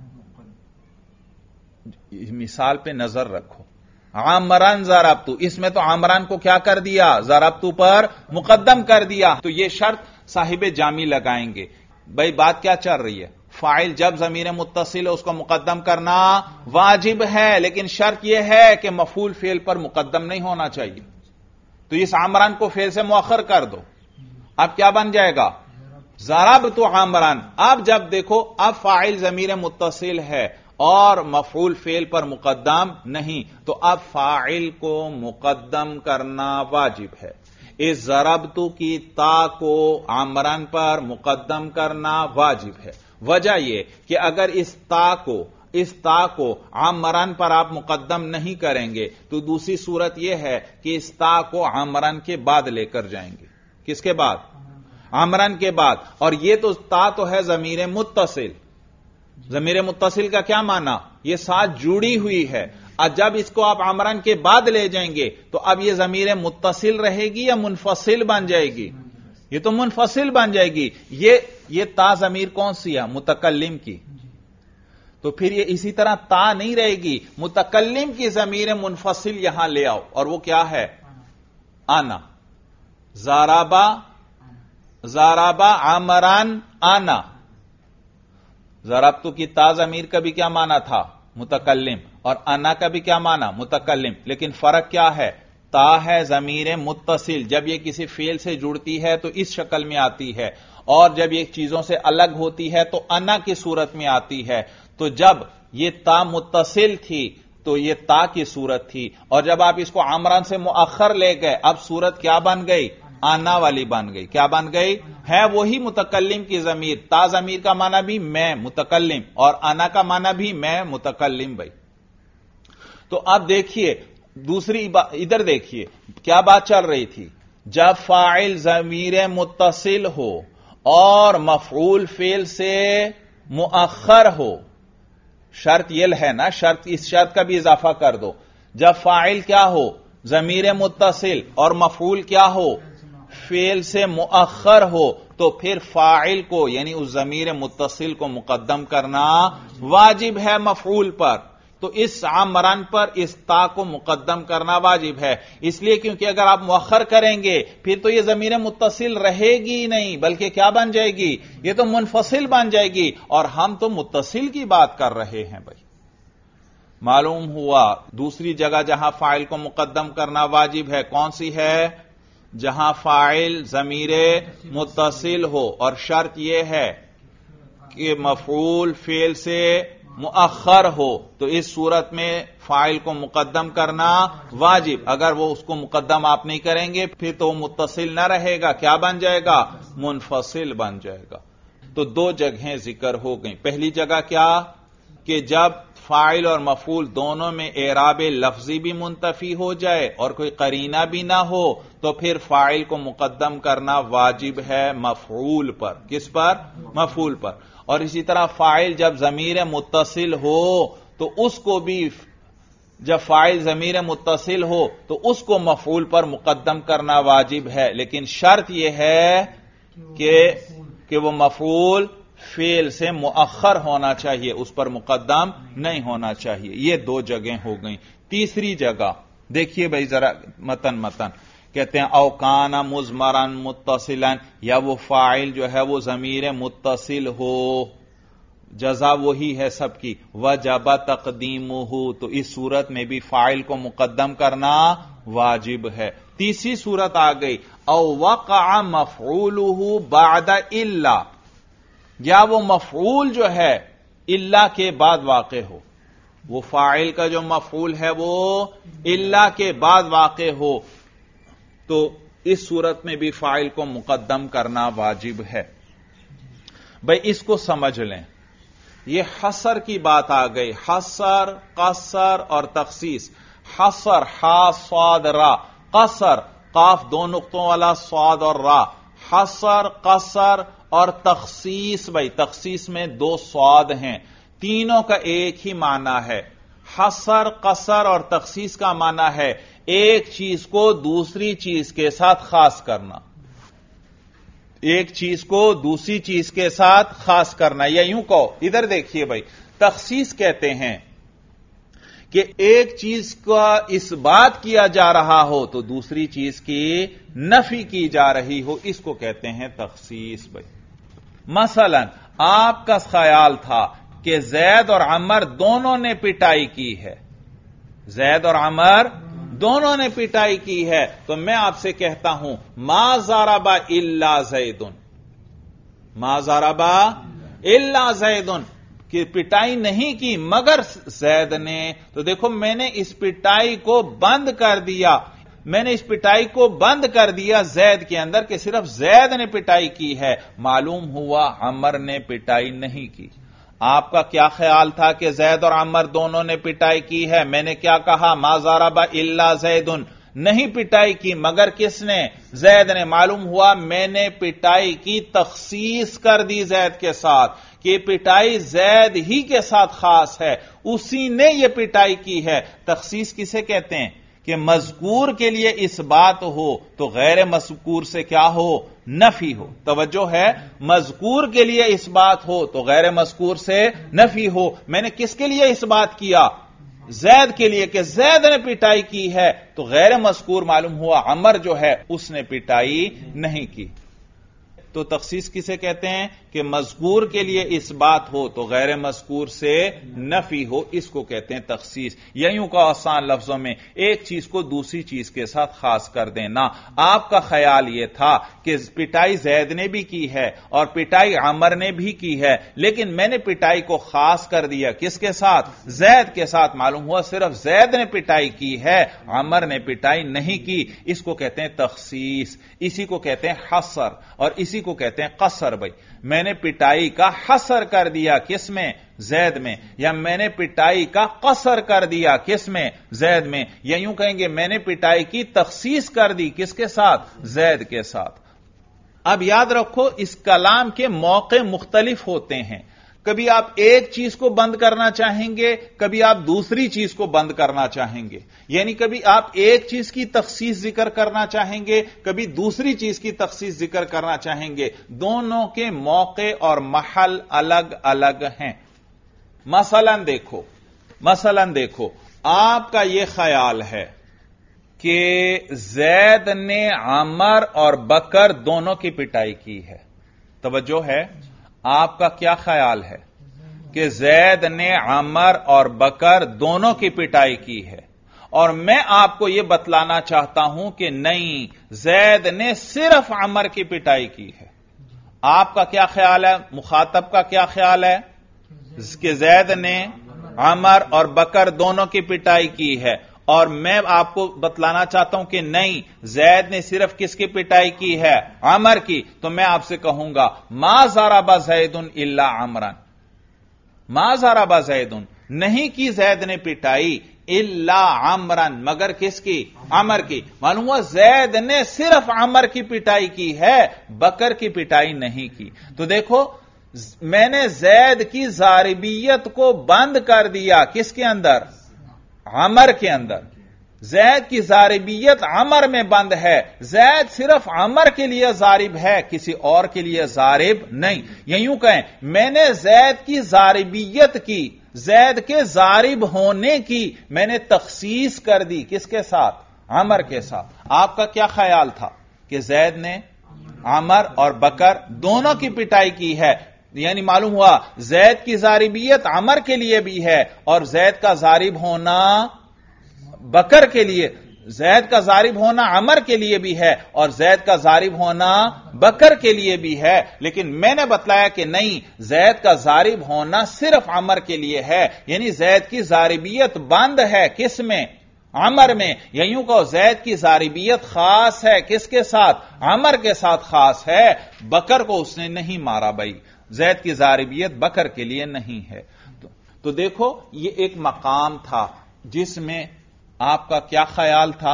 Speaker 1: مثال پہ نظر رکھو. عمرن ضربتو، اس میں تو عمرن کو کیا کر دیا؟ ضربتو پر مقدم کر دیا. تو یہ شرط صاحب جامی لگائیں گے. بھائی بات کیا چل رہی ہے؟ فاعل جب ضمیر متصل ہے اس کو مقدم کرنا واجب ہے، لیکن شرط یہ ہے کہ مفعول فعل پر مقدم نہیں ہونا چاہیے. تو اس عمران کو فعل سے مؤخر کر دو. اب کیا بن جائے گا؟ ضربت عمران. اب جب دیکھو، اب فاعل ضمیر متصل ہے اور مفعول فعل پر مقدم نہیں، تو اب فاعل کو مقدم کرنا واجب ہے. اس ضربتو کی تا کو عمران پر مقدم کرنا واجب ہے. وجہ یہ کہ اگر اس تا کو عمران پر آپ مقدم نہیں کریں گے تو دوسری صورت یہ ہے کہ اس تا کو عمران کے بعد لے کر جائیں گے. کس کے بعد؟ عمران کے بعد. اور یہ تو تا تو ہے ضمیر متصل. ضمیر متصل کا کیا معنی؟ یہ ساتھ جڑی ہوئی ہے. اور جب اس کو آپ عمران کے بعد لے جائیں گے تو اب یہ ضمیر متصل رہے گی یا منفصل بن جائے گی؟ یہ تو منفصل بن جائے گی. یہ تا ضمیر کون سی ہے؟ متکلم کی. تو پھر یہ اسی طرح تا نہیں رہے گی. متکلم کی ضمیر منفصل یہاں لے آؤ، اور وہ کیا ہے؟ آنا. ضربا عمران آنا. ضربتو کی تا ضمیر کا بھی کیا معنی تھا؟ متکلم. اور انا کا بھی کیا معنی؟ متکلم. لیکن فرق کیا ہے؟ تا ہے ضمیر متصل، جب یہ کسی فعل سے جڑتی ہے تو اس شکل میں آتی ہے، اور جب یہ چیزوں سے الگ ہوتی ہے تو انا کی صورت میں آتی ہے. تو جب یہ تا متصل تھی تو یہ تا کی صورت تھی، اور جب آپ اس کو عمران سے مؤخر لے گئے اب صورت کیا بن گئی؟ آنا والی بن گئی. کیا بن گئی؟ ہے وہی متکلم کی ضمیر. تا ضمیر کا معنی بھی میں متکلم، اور انا کا معنی بھی میں متکلم. بھائی تو اب دیکھیے دوسری ادھر دیکھیے کیا بات چل رہی تھی. جب فاعل ضمیر متصل ہو اور مفعول فعل سے مؤخر ہو، شرط یہ ہے نا، اس شرط کا بھی اضافہ کر دو. جب فاعل کیا ہو؟ ضمیر متصل، اور مفعول کیا ہو؟ فعل سے مؤخر ہو، تو پھر فاعل کو یعنی اس ضمیر متصل کو مقدم کرنا واجب ہے مفعول پر. تو اس عمران پر اس تا کو مقدم کرنا واجب ہے. اس لیے کیونکہ اگر آپ مؤخر کریں گے پھر تو یہ ضمیر متصل رہے گی نہیں، بلکہ کیا بن جائے گی؟ یہ تو منفصل بن جائے گی، اور ہم تو متصل کی بات کر رہے ہیں. بھائی معلوم ہوا دوسری جگہ جہاں فاعل کو مقدم کرنا واجب ہے کون سی ہے؟ جہاں فاعل ضمیر متصل ہو اور شرط یہ ہے کہ مفعول فعل سے مؤخر ہو، تو اس صورت میں فاعل کو مقدم کرنا واجب. اگر وہ اس کو مقدم آپ نہیں کریں گے پھر تو متصل نہ رہے گا. کیا بن جائے گا؟ منفصل بن جائے گا. تو دو جگہیں ذکر ہو گئیں. پہلی جگہ کیا کہ جب فاعل اور مفعول دونوں میں اعراب لفظی بھی منتفی ہو جائے اور کوئی قرینہ بھی نہ ہو تو پھر فاعل کو مقدم کرنا واجب ہے مفعول پر. کس پر؟ مفعول پر. اور اسی طرح فاعل جب ضمیر متصل ہو تو اس کو بھی، جب فاعل ضمیر متصل ہو تو اس کو مفعول پر مقدم کرنا واجب ہے، لیکن شرط یہ ہے کہ وہ مفعول فعل سے مؤخر ہونا چاہیے، اس پر مقدم نہیں ہونا چاہیے. یہ دو جگہیں ہو گئیں. تیسری جگہ دیکھیے بھائی ذرا متن کہتے ہیں اوکان مضمرن متصلا، یا وہ فاعل جو ہے وہ ضمیر متصل ہو، جزا وہی ہے سب کی، وجب تقدیمہ، تو اس صورت میں بھی فاعل کو مقدم کرنا واجب ہے. تیسری صورت آ گئی او وقع مفعولہ بعد الا، یا وہ مفعول جو ہے الا کے بعد واقع ہو. وہ فاعل کا جو مفعول ہے وہ الا کے بعد واقع ہو، تو اس صورت میں بھی فاعل کو مقدم کرنا واجب ہے. بھئی اس کو سمجھ لیں، یہ حصر کی بات آ گئی. حصر، قصر اور تخصیص. حصر حا صاد را، قصر قاف دو نقطوں والا صاد اور را. حصر، قصر اور تخصیص. بھئی تخصیص میں دو صاد ہیں، تینوں کا ایک ہی معنی ہے. حصر قصر اور تخصیص کا معنی ہے ایک چیز کو دوسری چیز کے ساتھ خاص کرنا، ایک چیز کو دوسری چیز کے ساتھ خاص کرنا، یا یوں کہو، ادھر دیکھیے بھائی، تخصیص کہتے ہیں کہ ایک چیز کا اس بات کیا جا رہا ہو تو دوسری چیز کی نفی کی جا رہی ہو، اس کو کہتے ہیں تخصیص بھائی۔ مثلا آپ کا خیال تھا کہ زید اور عمر دونوں نے پٹائی کی ہے، زید اور عمر دونوں نے پٹائی کی ہے، تو میں آپ سے کہتا ہوں ما ضرب الا زید، ما ضرب الا زید، کہ پٹائی نہیں کی مگر زید نے۔ تو دیکھو میں نے اس پٹائی کو بند کر دیا، میں نے اس پٹائی کو بند کر دیا زید کے اندر کہ صرف زید نے پٹائی کی ہے، معلوم ہوا عمر نے پٹائی نہیں کی۔ آپ کا کیا خیال تھا کہ زید اور عمر دونوں نے پٹائی کی ہے، میں نے کیا کہا ما ضرب الا زید، نہیں پٹائی کی مگر کس نے؟ زید نے۔ معلوم ہوا میں نے پٹائی کی تخصیص کر دی زید کے ساتھ، کہ پٹائی زید ہی کے ساتھ خاص ہے، اسی نے یہ پٹائی کی ہے۔ تخصیص کسے کہتے ہیں؟ کہ مذکور کے لیے اس بات ہو تو غیر مذکور سے کیا ہو؟ نفی ہو۔ توجہ ہے، مذکور کے لیے اس بات ہو تو غیر مذکور سے نفی ہو۔ میں نے کس کے لیے اس بات کیا؟ زید کے لیے، کہ زید نے پٹائی کی ہے، تو غیر مذکور معلوم ہوا عمر جو ہے اس نے پٹائی نہیں کی۔ تو تخصیص کسے کہتے ہیں؟ کہ مذکور کے لیے اس بات ہو تو غیر مذکور سے نفی ہو، اس کو کہتے ہیں تخصیص۔ یا یوں کا آسان لفظوں میں ایک چیز کو دوسری چیز کے ساتھ خاص کر دینا۔ آپ کا خیال یہ تھا کہ پٹائی زید نے بھی کی ہے اور پٹائی عمر نے بھی کی ہے، لیکن میں نے پٹائی کو خاص کر دیا کس کے ساتھ؟ زید کے ساتھ۔ معلوم ہوا صرف زید نے پٹائی کی ہے، عمر نے پٹائی نہیں کی، اس کو کہتے ہیں تخصیص، اسی کو کہتے ہیں حصر اور اسی کو کہتے ہیں قصر۔ بھائی میں نے پٹائی کا حصر کر دیا کس میں؟ زید میں، یا میں نے پٹائی کا قصر کر دیا کس میں؟ زید میں، یا یوں کہیں گے میں نے پٹائی کی تخصیص کر دی کس کے ساتھ؟ زید کے ساتھ۔ اب یاد رکھو اس کلام کے موقع مختلف ہوتے ہیں، کبھی آپ ایک چیز کو بند کرنا چاہیں گے، کبھی آپ دوسری چیز کو بند کرنا چاہیں گے، یعنی کبھی آپ ایک چیز کی تخصیص ذکر کرنا چاہیں گے، کبھی دوسری چیز کی تخصیص ذکر کرنا چاہیں گے، دونوں کے موقع اور محل الگ الگ ہیں۔ مثلا دیکھو آپ کا یہ خیال ہے کہ زید نے عمر اور بکر دونوں کی پٹائی کی ہے، توجہ ہے، آپ کا کیا خیال ہے کہ زید نے عمر اور بکر دونوں کی پٹائی کی ہے، اور میں آپ کو یہ بتلانا چاہتا ہوں کہ نہیں، زید نے صرف عمر کی پٹائی کی ہے۔ آپ کا کیا خیال ہے؟ مخاطب کا کیا خیال ہے؟ کہ زید نے عمر اور بکر دونوں کی پٹائی کی ہے، اور میں آپ کو بتلانا چاہتا ہوں کہ نہیں، زید نے صرف کس کی پٹائی کی ہے؟ عمر کی۔ تو میں آپ سے کہوں گا ما ضرب زید الا عمرا، ما ضرب زید، نہیں کی زید نے پٹائی الا عمرا، مگر کس کی؟ عمر کی۔ معلوم ہوا زید نے صرف عمر کی پٹائی کی ہے، بکر کی پٹائی نہیں کی۔ تو دیکھو میں نے زید کی ضاربیت کو بند کر دیا کس کے اندر؟ عمر کے اندر۔ زید کی ضاربیت عمر میں بند ہے، زید صرف عمر کے لیے ضارب ہے، کسی اور کے لیے ضارب نہیں۔ یوں کہیں میں نے زید کی ضاربیت کی، زید کے ضارب ہونے کی میں نے تخصیص کر دی کس کے ساتھ؟ عمر کے ساتھ۔ آپ کا کیا خیال تھا کہ زید نے عمر اور بکر دونوں کی پٹائی کی ہے، یعنی معلوم ہوا زید کی ضاربیت عمر کے لیے بھی ہے اور زید کا ضارب ہونا بکر کے لیے، زید کا ضارب ہونا عمر کے لیے بھی ہے اور زید کا ضارب ہونا بکر کے لیے بھی ہے، لیکن میں نے بتلایا کہ نہیں، زید کا ضارب ہونا صرف عمر کے لیے ہے، یعنی زید کی ضاربیت بند ہے کس میں؟ عمر میں۔ یا یوں کہو زید کی ضاربیت خاص ہے کس کے ساتھ؟ عمر کے ساتھ خاص ہے، بکر کو اس نے نہیں مارا۔ بھائی زید کی ضاربیت بکر کے لیے نہیں ہے۔ تو دیکھو یہ ایک مقام تھا جس میں آپ کا کیا خیال تھا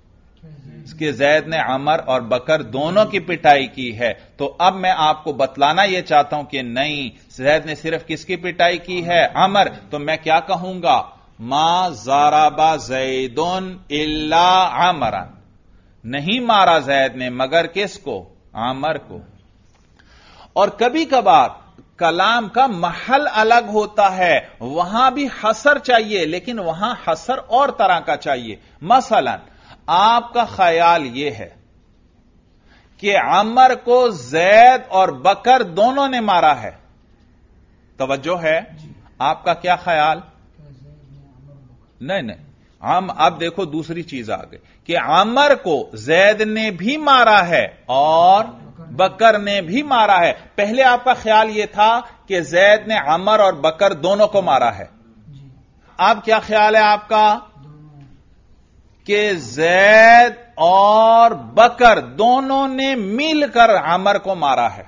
Speaker 1: کہ زید نے عمر اور بکر دونوں کی پٹائی کی ہے، تو اب میں آپ کو بتلانا یہ چاہتا ہوں کہ نہیں، زید نے صرف کس کی پٹائی کی ہے؟ عمر۔ تو میں کیا کہوں گا؟ ما ضرب زیدن الا عمرا، نہیں مارا زید نے مگر کس کو؟ عمر کو۔ اور کبھی کبھار کلام کا محل الگ ہوتا ہے، وہاں بھی حصر چاہیے لیکن وہاں حصر اور طرح کا چاہیے۔ مثلا آپ کا خیال یہ ہے کہ عمر کو زید اور بکر دونوں نے مارا ہے، توجہ ہے؟ آپ کا کیا خیال؟ نہیں، اب دیکھو دوسری چیز آ گئی کہ عمر کو زید نے بھی مارا ہے اور بکر نے بھی مارا ہے۔ پہلے آپ کا خیال یہ تھا کہ زید نے عمر اور بکر دونوں کو مارا ہے، اب کیا خیال ہے آپ کا؟ کہ زید اور بکر دونوں نے مل کر عمر کو مارا ہے،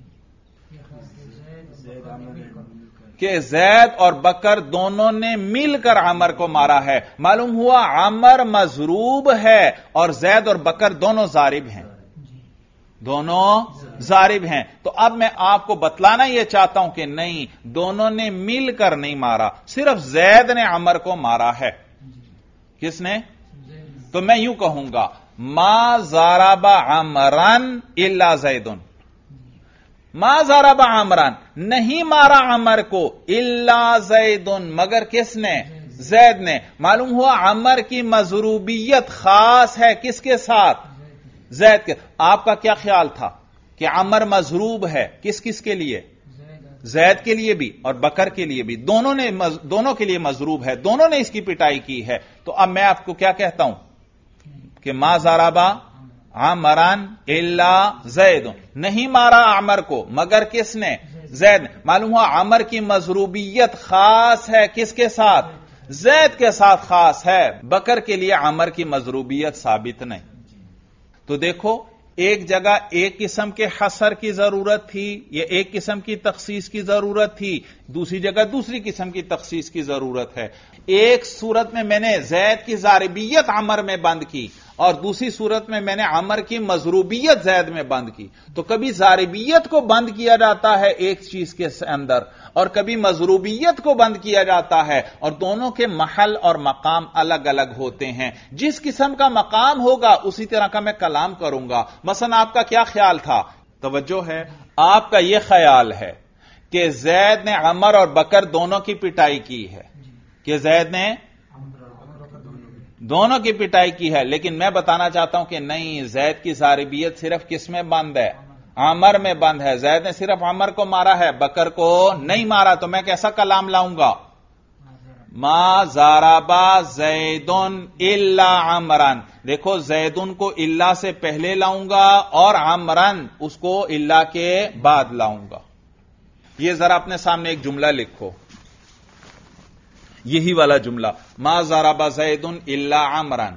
Speaker 1: کہ زید اور بکر دونوں نے مل کر عمر کو مارا ہے۔ معلوم ہوا عمر مضروب ہے اور زید اور بکر دونوں ضارب ہیں، دونوں ضارب ہیں۔ تو اب میں آپ کو بتلانا یہ چاہتا ہوں کہ نہیں، دونوں نے مل کر نہیں مارا، صرف زید نے عمر کو مارا ہے۔ کس نے؟ تو میں یوں کہوں گا ما ضرب عمران الا زیدن، ما ضرب عمران، نہیں مارا عمر کو، الا زیدن، مگر کس نے؟ زید نے۔ معلوم ہوا عمر کی مضروبیت خاص ہے کس کے ساتھ؟ زید کے۔ آپ کا کیا خیال تھا کہ عمر مضروب ہے کس کس کے لیے؟ زید کے لیے بھی اور بکر کے لیے بھی، دونوں کے لیے مضروب ہے، دونوں نے اس کی پٹائی کی ہے۔ تو اب میں آپ کو کیا کہتا ہوں کہ ما ضرب عمران الا زید، نہیں مارا عمر کو مگر کس نے؟ زید نے۔ معلوم ہوا عمر کی مضروبیت خاص ہے کس کے ساتھ؟ زید کے ساتھ خاص ہے، بکر کے لیے عمر کی مضروبیت ثابت نہیں۔ تو دیکھو ایک جگہ ایک قسم کے حصر کی ضرورت تھی، یہ ایک قسم کی تخصیص کی ضرورت تھی، دوسری جگہ دوسری قسم کی تخصیص کی ضرورت ہے۔ ایک صورت میں نے زید کی ضاربیت عمر میں بند کی اور دوسری صورت میں نے عمر کی مضروبیت زید میں بند کی۔ تو کبھی ضاربیت کو بند کیا جاتا ہے ایک چیز کے اندر اور کبھی مضروبیت کو بند کیا جاتا ہے، اور دونوں کے محل اور مقام الگ الگ ہوتے ہیں۔ جس قسم کا مقام ہوگا اسی طرح کا میں کلام کروں گا۔ مثلا آپ کا کیا خیال تھا؟ توجہ ہے، آپ کا یہ خیال ہے کہ زید نے عمر اور بکر دونوں کی پٹائی کی ہے، کہ زید نے دونوں کی پٹائی کی ہے، لیکن میں بتانا چاہتا ہوں کہ نہیں، زید کی ضاربیت صرف کس میں بند ہے؟ عمر میں بند ہے۔ زید نے صرف عمر کو مارا ہے، بکر کو نہیں مارا۔ تو میں کیسا کلام لاؤں گا؟ ما ضرب زیدن الا عمران، دیکھو زیدن کو الا سے پہلے لاؤں گا اور عمران اس کو الا کے بعد لاؤں گا۔ یہ ذرا اپنے سامنے ایک جملہ لکھو، یہی والا جملہ، ما ضرب زیدن الا عمران،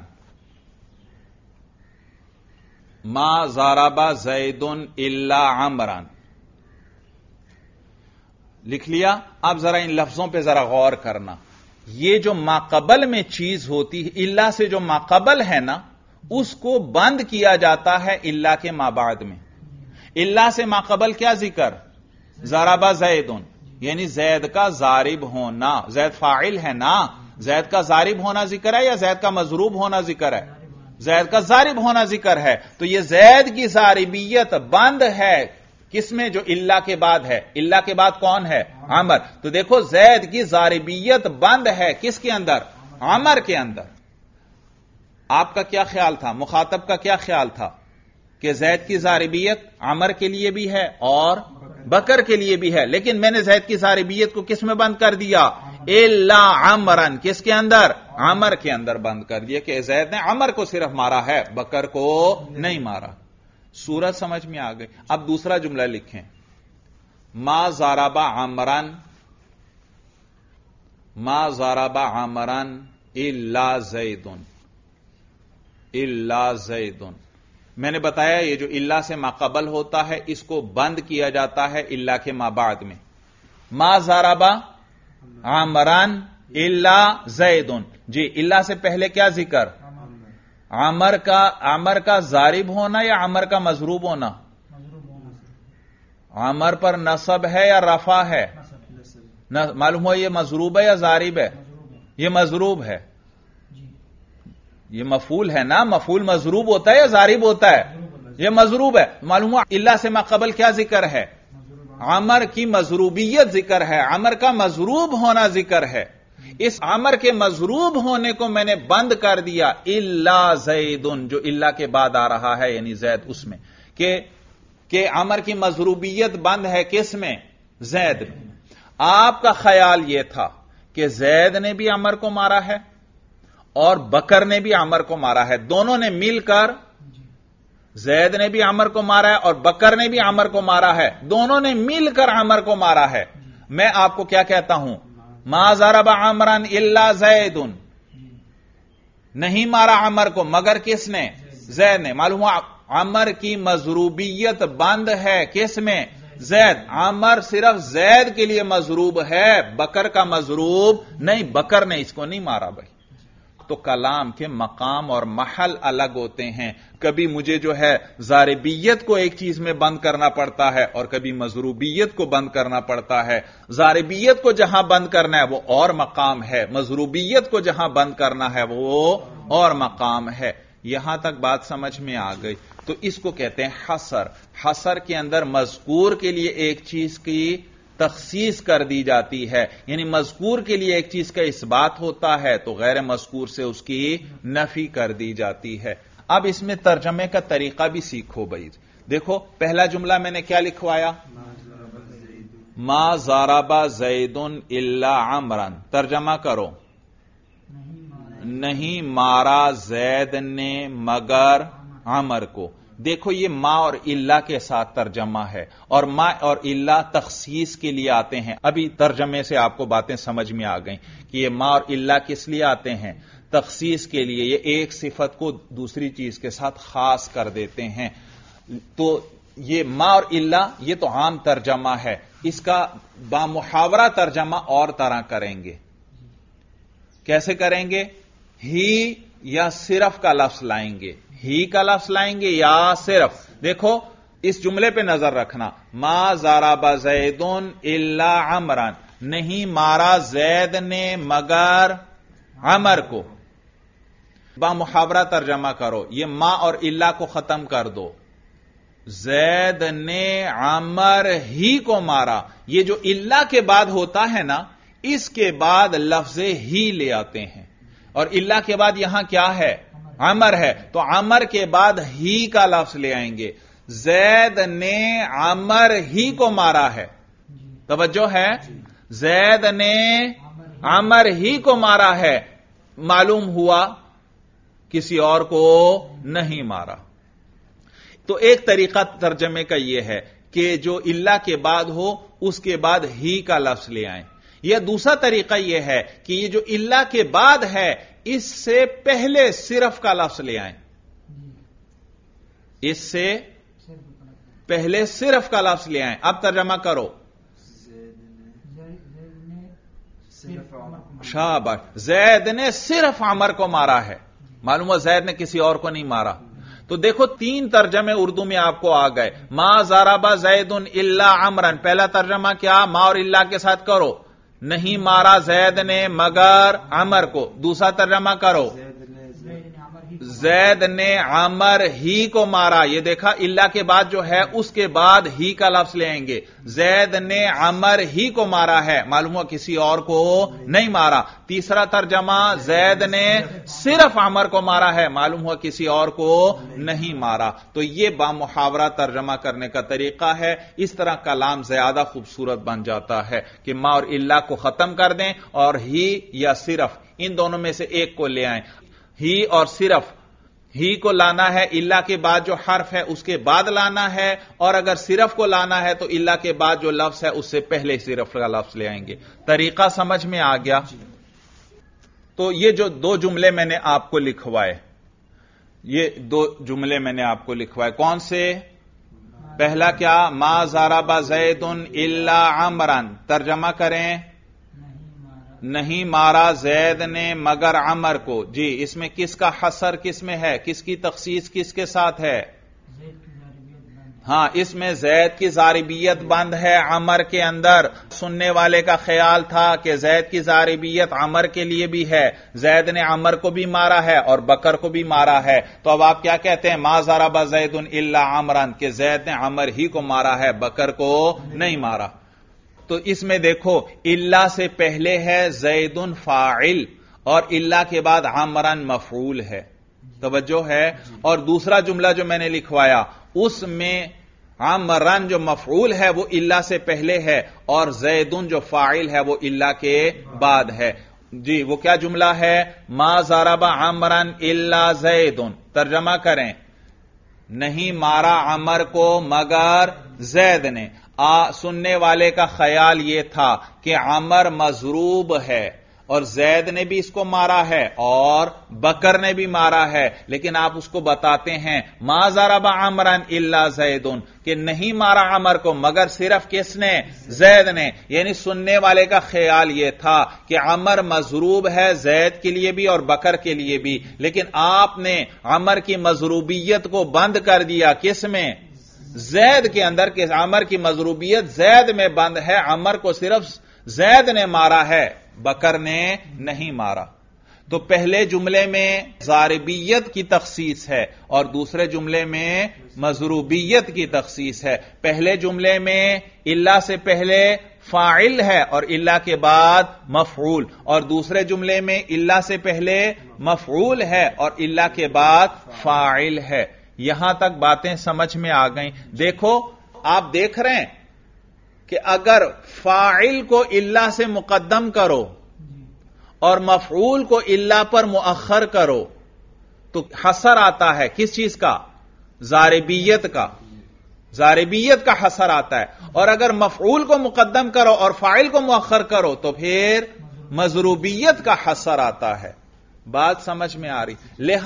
Speaker 1: ما ضرب زیدن الا عمران، لکھ لیا؟ اب ذرا ان لفظوں پہ ذرا غور کرنا۔ یہ جو ماقبل میں چیز ہوتی ہے، الا سے جو ماقبل ہے نا، اس کو بند کیا جاتا ہے الا کے مابعد میں۔ الا سے ماقبل کیا ذکر؟ ضرب زیدن، یعنی زید کا ضارب ہونا، زید فاعل ہے نا، زید کا ضارب ہونا ذکر ہے یا زید کا مضروب ہونا ذکر ہے؟ زید کا ضارب ہونا ذکر ہے۔ تو یہ زید کی ضاربیت بند ہے کس میں؟ جو الا کے بعد ہے۔ الا کے بعد کون ہے؟ عمر۔ تو دیکھو زید کی ضاربیت بند ہے کس کے اندر؟ عمر کے اندر۔ آپ کا کیا خیال تھا؟ مخاطب کا کیا خیال تھا کہ زید کی ضاربیت عمر کے لیے بھی ہے اور بکر کے لیے بھی ہے، لیکن میں نے زید کی ضاربیت کو کس میں بند کر دیا؟ الا عمرن، کس کے اندر؟ عمر کے اندر بند کر دیا کہ زید نے عمر کو صرف مارا ہے، بکر کو نہیں مارا۔ صورت سمجھ میں آ گئی؟ اب دوسرا جملہ لکھیں، ما ضرب عمران، ما ضرب عمران الا زیدن، الا زیدن۔ میں نے بتایا یہ جو الا سے ماقبل ہوتا ہے اس کو بند کیا جاتا ہے الا کے مابعد میں۔ ما ضرب عمران الا زیدن، جی الا سے پہلے کیا ذکر؟ عمر کا ضارب ہونا یا عمر کا مضروب ہونا؟ عمر پر نصب ہے یا رفع ہے؟ معلوم ہو یہ مضروب ہے یا ضارب ہے؟ یہ مضروب ہے، یہ مفعول ہے نا، مفعول مضروب ہوتا ہے یا ضارب ہوتا ہے؟ یہ مضروب ہے. معلوم ہوا اللہ سے ما قبل کیا ذکر ہے؟ عمر کی مضروبیت ذکر ہے، عمر کا مضروب ہونا ذکر ہے. اس عمر کے مضروب ہونے کو میں نے بند کر دیا الا زیدن، جو اللہ کے بعد آ رہا ہے یعنی زید، اس میں کہ عمر کی مضروبیت بند ہے کس میں؟ زید میں. آپ کا خیال یہ تھا کہ زید نے بھی عمر کو مارا ہے اور بکر نے بھی عمر کو مارا ہے، دونوں نے مل کر، زید نے بھی عمر کو مارا ہے اور بکر نے بھی عمر کو مارا ہے، دونوں نے مل کر عمر کو مارا ہے. میں آپ کو کیا کہتا ہوں؟ ما ضرب عمرا الا زید، نہیں مارا عمر کو مگر کس نے؟ زید نے. معلوم ہوا عمر کی مضروبیت بند ہے کس میں؟ زید. عمر صرف زید کے لیے مضروب ہے، بکر کا مضروب نہیں، بکر نے اس کو نہیں مارا. بھائی تو کلام کے مقام اور محل الگ ہوتے ہیں. کبھی مجھے جو ہے ضاربیت کو ایک چیز میں بند کرنا پڑتا ہے اور کبھی مضروبیت کو بند کرنا پڑتا ہے. ضاربیت کو جہاں بند کرنا ہے وہ اور مقام ہے، مضروبیت کو جہاں بند کرنا ہے وہ اور مقام ہے. یہاں تک بات سمجھ میں آ گئی. تو اس کو کہتے ہیں حصر. حصر کے اندر مذکور کے لیے ایک چیز کی تخصیص کر دی جاتی ہے، یعنی مذکور کے لیے ایک چیز کا اثبات ہوتا ہے تو غیر مذکور سے اس کی نفی کر دی جاتی ہے. اب اس میں ترجمے کا طریقہ بھی سیکھو بھائی. دیکھو پہلا جملہ میں نے کیا لکھوایا؟ ما ضرب زید الا عمرا. ترجمہ کرو. نہیں مارا زید نے مگر عمر کو. دیکھو یہ ما اور الا کے ساتھ ترجمہ ہے اور ما اور الا تخصیص کے لیے آتے ہیں. ابھی ترجمے سے آپ کو باتیں سمجھ میں آ گئیں کہ یہ ما اور الا کس لیے آتے ہیں؟ تخصیص کے لیے. یہ ایک صفت کو دوسری چیز کے ساتھ خاص کر دیتے ہیں. تو یہ ما اور الا یہ تو عام ترجمہ ہے، اس کا بامحاورہ ترجمہ اور طرح کریں گے. کیسے کریں گے؟ ہی یا صرف کا لفظ لائیں گے، ہی کا لفظ لائیں گے یا صرف. دیکھو اس جملے پہ نظر رکھنا. ما ضرب زید الا عمرا، نہیں مارا زید نے مگر عمر کو. بامحاورہ ترجمہ کرو. یہ ما اور الا کو ختم کر دو. زید نے عمر ہی کو مارا. یہ جو الا کے بعد ہوتا ہے نا، اس کے بعد لفظ ہی لے آتے ہیں اور الا کے بعد یہاں کیا ہے؟ عمر ہے. تو عمر کے بعد ہی کا لفظ لے آئیں گے. زید نے عمر ہی کو مارا ہے. توجہ ہے؟ زید نے عمر ہی کو مارا ہے. معلوم ہوا کسی اور کو نہیں مارا. تو ایک طریقہ ترجمے کا یہ ہے کہ جو الا کے بعد ہو اس کے بعد ہی کا لفظ لے آئیں. یا دوسرا طریقہ یہ ہے کہ یہ جو الا کے بعد ہے اس سے پہلے صرف کا لفظ لے آئیں. اس سے پہلے صرف کا لفظ لے آئیں. اب ترجمہ کرو. شاباش. زید نے صرف عمر کو مارا ہے. معلوم ہوا زید نے کسی اور کو نہیں مارا. تو دیکھو تین ترجمے اردو میں آپ کو آ گئے. ما ضرب زید الا عمرا. پہلا ترجمہ کیا؟ ما اور الا کے ساتھ کرو. نہیں مارا زید نے مگر عمر کو. دوسرا ترجمہ کرو. زید نے عمر ہی کو مارا. یہ دیکھا الا کے بعد جو ہے اس کے بعد ہی کا لفظ لیں گے. زید نے عمر ہی کو مارا ہے. معلوم ہوا کسی اور کو نہیں مارا. تیسرا ترجمہ زید نے صرف عمر کو مارا ہے. معلوم ہوا کسی اور کو نہیں مارا. تو یہ بامحاورہ ترجمہ کرنے کا طریقہ ہے. اس طرح کلام زیادہ خوبصورت بن جاتا ہے کہ ما اور الا کو ختم کر دیں اور ہی یا صرف ان دونوں میں سے ایک کو لے آئیں. ہی اور صرف. ہی کو لانا ہے الا کے بعد جو حرف ہے اس کے بعد لانا ہے، اور اگر صرف کو لانا ہے تو الا کے بعد جو لفظ ہے اس سے پہلے صرف کا لفظ لے آئیں گے. طریقہ سمجھ میں آ گیا؟ تو یہ جو دو جملے میں نے آپ کو لکھوائے، یہ دو جملے میں نے آپ کو لکھوائے کون سے؟ پہلا کیا؟ ما ضرب زید الا عمرا. ترجمہ کریں. نہیں مارا زید نے مگر عمر کو. جی اس میں کس کا حصر کس میں ہے؟ کس کی تخصیص کس کے ساتھ ہے؟ ہاں اس میں زید کی ضاربیت بند ہے عمر کے اندر. سننے والے کا خیال تھا کہ زید کی ضاربیت عمر کے لیے بھی ہے, زید نے عمر کو بھی مارا ہے اور بکر کو بھی مارا ہے, تو اب آپ کیا کہتے ہیں ما ضرب زید الا عمرا, کہ زید نے عمر ہی کو مارا ہے, بکر کو نہیں مارا. تو اس میں دیکھو الا سے پہلے ہے زید فاعل اور الا کے بعد عمرن مفعول ہے, توجہ ہے. اور دوسرا جملہ جو میں نے لکھوایا اس میں عمرن جو مفعول ہے وہ الا سے پہلے ہے اور زیدن جو فاعل ہے وہ الا کے بعد ہے. جی وہ کیا جملہ ہے؟ ما ضرب عمرن الا زیدن. ترجمہ کریں, نہیں مارا عمر کو مگر زید نے. سننے والے کا خیال یہ تھا کہ عمر مضروب ہے اور زید نے بھی اس کو مارا ہے اور بکر نے بھی مارا ہے, لیکن آپ اس کو بتاتے ہیں ما ضرب عمرا الا زیدن, کہ نہیں مارا عمر کو مگر صرف کس نے؟ زید نے. یعنی سننے والے کا خیال یہ تھا کہ عمر مضروب ہے زید کے لیے بھی اور بکر کے لیے بھی, لیکن آپ نے عمر کی مضروبیت کو بند کر دیا کس میں؟ زید کے اندر, کہ عمر کی مضروبیت زید میں بند ہے, عمر کو صرف زید نے مارا ہے, بکر نے نہیں مارا. تو پہلے جملے میں ضاربیت کی تخصیص ہے اور دوسرے جملے میں مضروبیت کی تخصیص ہے. پہلے جملے میں الا سے پہلے فاعل ہے اور الا کے بعد مفعول, اور دوسرے جملے میں الا سے پہلے مفعول ہے اور الا کے بعد فاعل ہے. یہاں تک باتیں سمجھ میں آ گئیں. دیکھو آپ دیکھ رہے ہیں کہ اگر فاعل کو الا سے مقدم کرو اور مفعول کو الا پر مؤخر کرو تو حصر آتا ہے کس چیز کا؟ ضاربیت کا. ضاربیت کا حصر آتا ہے. اور اگر مفعول کو مقدم کرو اور فاعل کو مؤخر کرو تو پھر مضروبیت کا حصر آتا ہے. بات سمجھ میں آ رہی؟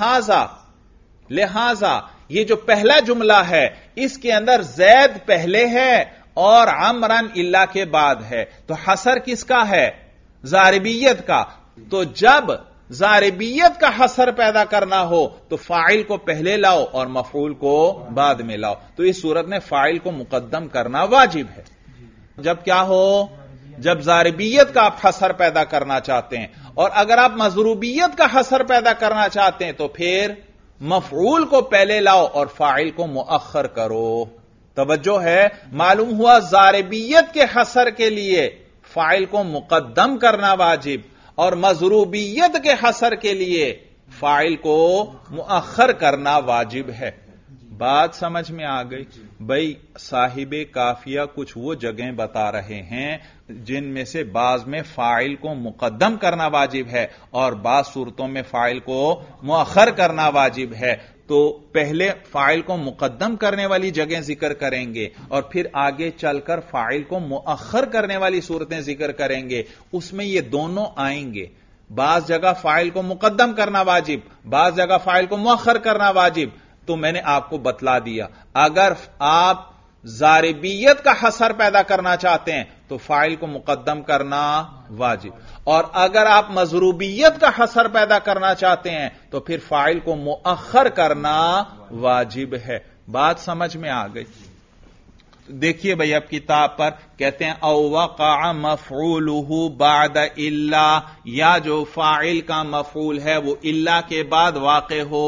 Speaker 1: لہذا یہ جو پہلا جملہ ہے اس کے اندر زید پہلے ہے اور عمرن الا کے بعد ہے, تو حصر کس کا ہے؟ ضاربیت کا. تو جب ضاربیت کا حصر پیدا کرنا ہو تو فاعل کو پہلے لاؤ اور مفعول کو بعد میں لاؤ. تو اس صورت میں فاعل کو مقدم کرنا واجب ہے. جب کیا ہو؟ جب ضاربیت کا آپ حصر پیدا کرنا چاہتے ہیں, اور اگر آپ مضروبیت کا حصر پیدا کرنا چاہتے ہیں تو پھر مفعول کو پہلے لاؤ اور فاعل کو مؤخر کرو. توجہ ہے؟ معلوم ہوا ضاربیت کے حصر کے لیے فاعل کو مقدم کرنا واجب اور مضروبیت کے حصر کے لیے فاعل کو مؤخر کرنا واجب ہے. بات سمجھ میں آ گئی؟ بھائی صاحب کافیہ کچھ وہ جگہیں بتا رہے ہیں جن میں سے بعض میں فاعل کو مقدم کرنا واجب ہے اور بعض صورتوں میں فاعل کو مؤخر کرنا واجب ہے. تو پہلے فاعل کو مقدم کرنے والی جگہیں ذکر کریں گے اور پھر آگے چل کر فاعل کو مؤخر کرنے والی صورتیں ذکر کریں گے. اس میں یہ دونوں آئیں گے. بعض جگہ فاعل کو مقدم کرنا واجب, بعض جگہ فاعل کو مؤخر کرنا واجب. تو میں نے آپ کو بتلا دیا, اگر آپ ضاربیت کا حصر پیدا کرنا چاہتے ہیں تو فاعل کو مقدم کرنا واجب, اور اگر آپ مضروبیت کا حصر پیدا کرنا چاہتے ہیں تو پھر فاعل کو مؤخر کرنا واجب ہے. بات سمجھ میں آ گئی؟ دیکھیے بھائی اب کتاب پر کہتے ہیں او وقع مفعولہ بعد الا, یا جو فاعل کا مفعول ہے وہ الا کے بعد واقع ہو.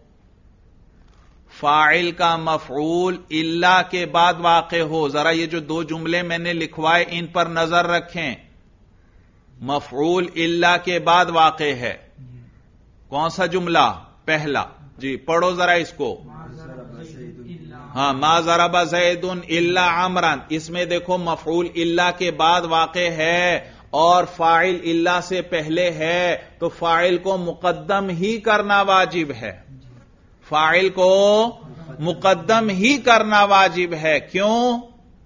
Speaker 1: فاعل کا مفعول الا کے بعد واقع ہو. ذرا یہ جو دو جملے میں نے لکھوائے ان پر نظر رکھیں. مفعول الا کے بعد واقع ہے. کون سا جملہ؟ پہلا. جی پڑھو ذرا اس کو. ہاں ما ضرب زید الا عمرا, اس میں دیکھو مفعول الا کے بعد واقع ہے اور فاعل الا سے پہلے ہے, تو فاعل کو مقدم ہی کرنا واجب ہے. فاعل کو مقدم ہی کرنا واجب ہے. کیوں؟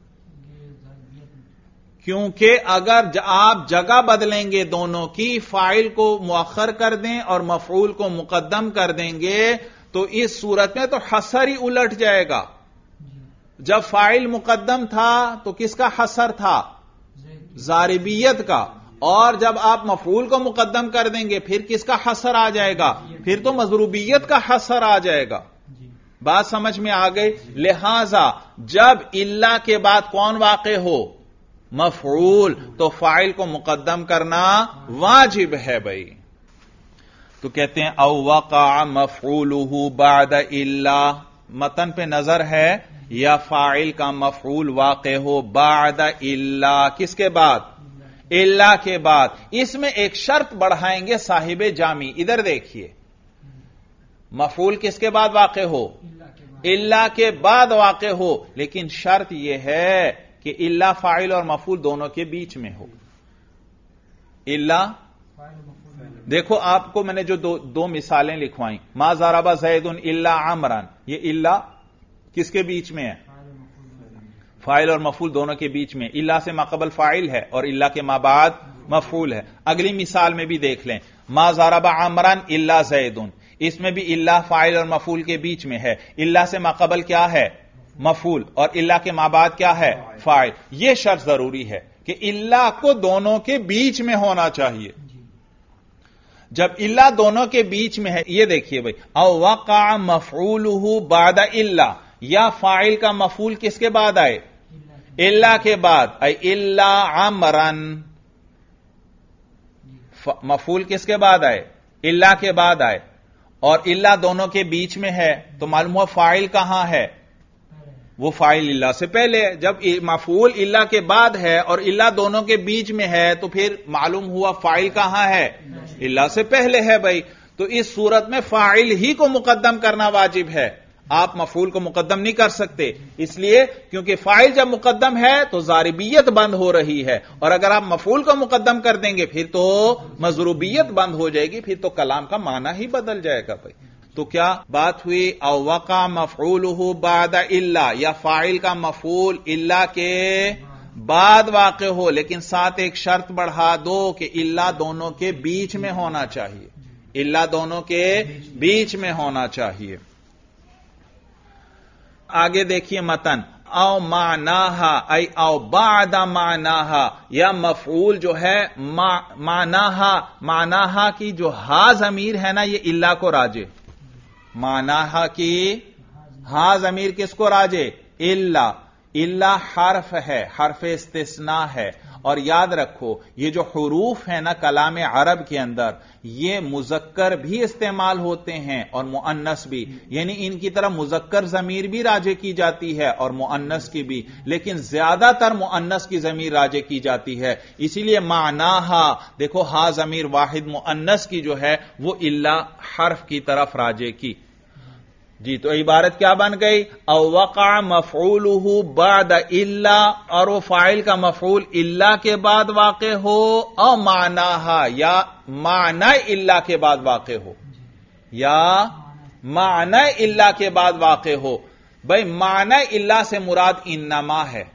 Speaker 1: کیونکہ اگر آپ جگہ بدلیں گے دونوں کی, فاعل کو مؤخر کر دیں اور مفعول کو مقدم کر دیں گے تو اس صورت میں تو حصر ہی الٹ جائے گا. جب فاعل مقدم تھا تو کس کا حصر تھا؟ ضاربیت کا. اور جب آپ مفعول کو مقدم کر دیں گے پھر کس کا حصر آ جائے گا؟ پھر تو مضروبیت کا حصر آ جائے گا. بات سمجھ میں آ گئی؟ لہذا جب الا کے بعد کون واقع ہو؟ مفعول، تو فاعل کو مقدم کرنا واجب ہے بھائی. تو کہتے ہیں او وقع مفعولہ بعد الا، متن پہ نظر ہے، یا فاعل کا مفعول واقع ہو بعد الا، کس کے بعد؟ الا کے بعد. اس میں ایک شرط بڑھائیں گے صاحب جامی، ادھر دیکھیے، مفعول کس کے بعد واقع ہو؟ الا کے بعد واقع ہو، لیکن شرط یہ ہے کہ الا فاعل اور مفعول دونوں کے بیچ میں ہو. الا دیکھو آپ کو میں نے جو دو مثالیں لکھوائیں، ما ضرب زید الا عمرا، یہ الا کس کے بیچ میں ہے؟ فاعل اور مفعول دونوں کے بیچ میں. الا سے ما قبل فاعل ہے اور الا کے ما بعد مفعول ہے. اگلی مثال میں بھی دیکھ لیں، ما ضرب عمرا الا زید، اس میں بھی الا فاعل اور مفعول کے بیچ میں ہے. الا سے ما قبل کیا ہے؟ مفعول، اور الا کے ما بعد کیا ہے؟ فاعل. یہ شرط ضروری ہے کہ الا کو دونوں کے بیچ میں ہونا چاہیے. جب الا دونوں کے بیچ میں ہے، یہ دیکھیے بھائی، او وقع مفعولہ بعد الا، یا فاعل کا مفعول کس کے بعد آئے؟ الا کے بعد. اے الا عمرن، مفعول کس کے بعد آئے؟ الا کے بعد آئے، اور الا دونوں کے بیچ میں ہے، تو معلوم ہوا فاعل کہاں ہے؟ وہ فاعل الا سے پہلے ہے. جب مفعول الا کے بعد ہے اور الا دونوں کے بیچ میں ہے، تو پھر معلوم ہوا فاعل کہاں ہے؟ الا سے پہلے ہے بھائی. تو اس صورت میں فاعل ہی کو مقدم کرنا واجب ہے، آپ مفعول کو مقدم نہیں کر سکتے. اس لیے کیونکہ فاعل جب مقدم ہے تو ضاربیت بند ہو رہی ہے، اور اگر آپ مفعول کو مقدم کر دیں گے پھر تو مضروبیت بند ہو جائے گی، پھر تو کلام کا معنی ہی بدل جائے گا بھائی. تو کیا بات ہوئی؟ او وقع مفعولہ بعد الا، یا فاعل کا مفعول الا کے بعد واقع ہو، لیکن ساتھ ایک شرط بڑھا دو کہ الا دونوں کے بیچ میں ہونا چاہیے. الا دونوں کے بیچ میں ہونا چاہیے. آگے دیکھیے متن، او معناہا ای او بعد معناہا، یا مفعول جو ہے معناہا کی جو ہا ضمیر ہے نا، یہ الا کو راجے. معناہا کی ہا ضمیر کس کو راجے؟ الا. الا حرف ہے، حرف استثناء ہے. اور یاد رکھو یہ جو حروف ہیں نا کلام عرب کے اندر، یہ مذکر بھی استعمال ہوتے ہیں اور مؤنث بھی، یعنی ان کی طرح مذکر ضمیر بھی راجع کی جاتی ہے اور مؤنث کی بھی، لیکن زیادہ تر مؤنث کی ضمیر راجع کی جاتی ہے. اسی لیے معناہا دیکھو، ہا ضمیر واحد مؤنث کی جو ہے وہ الا حرف کی طرف راجع کی. جی تو عبارت کیا بن گئی؟ او وقع مفعولہ بعد الا، اور وہ فاعل کا مفعول الا کے بعد واقع ہو، او معناہا، یا معنی الا کے بعد واقع ہو، یا معنی الا کے بعد واقع ہو. بھائی معنی الا سے مراد انما ہے.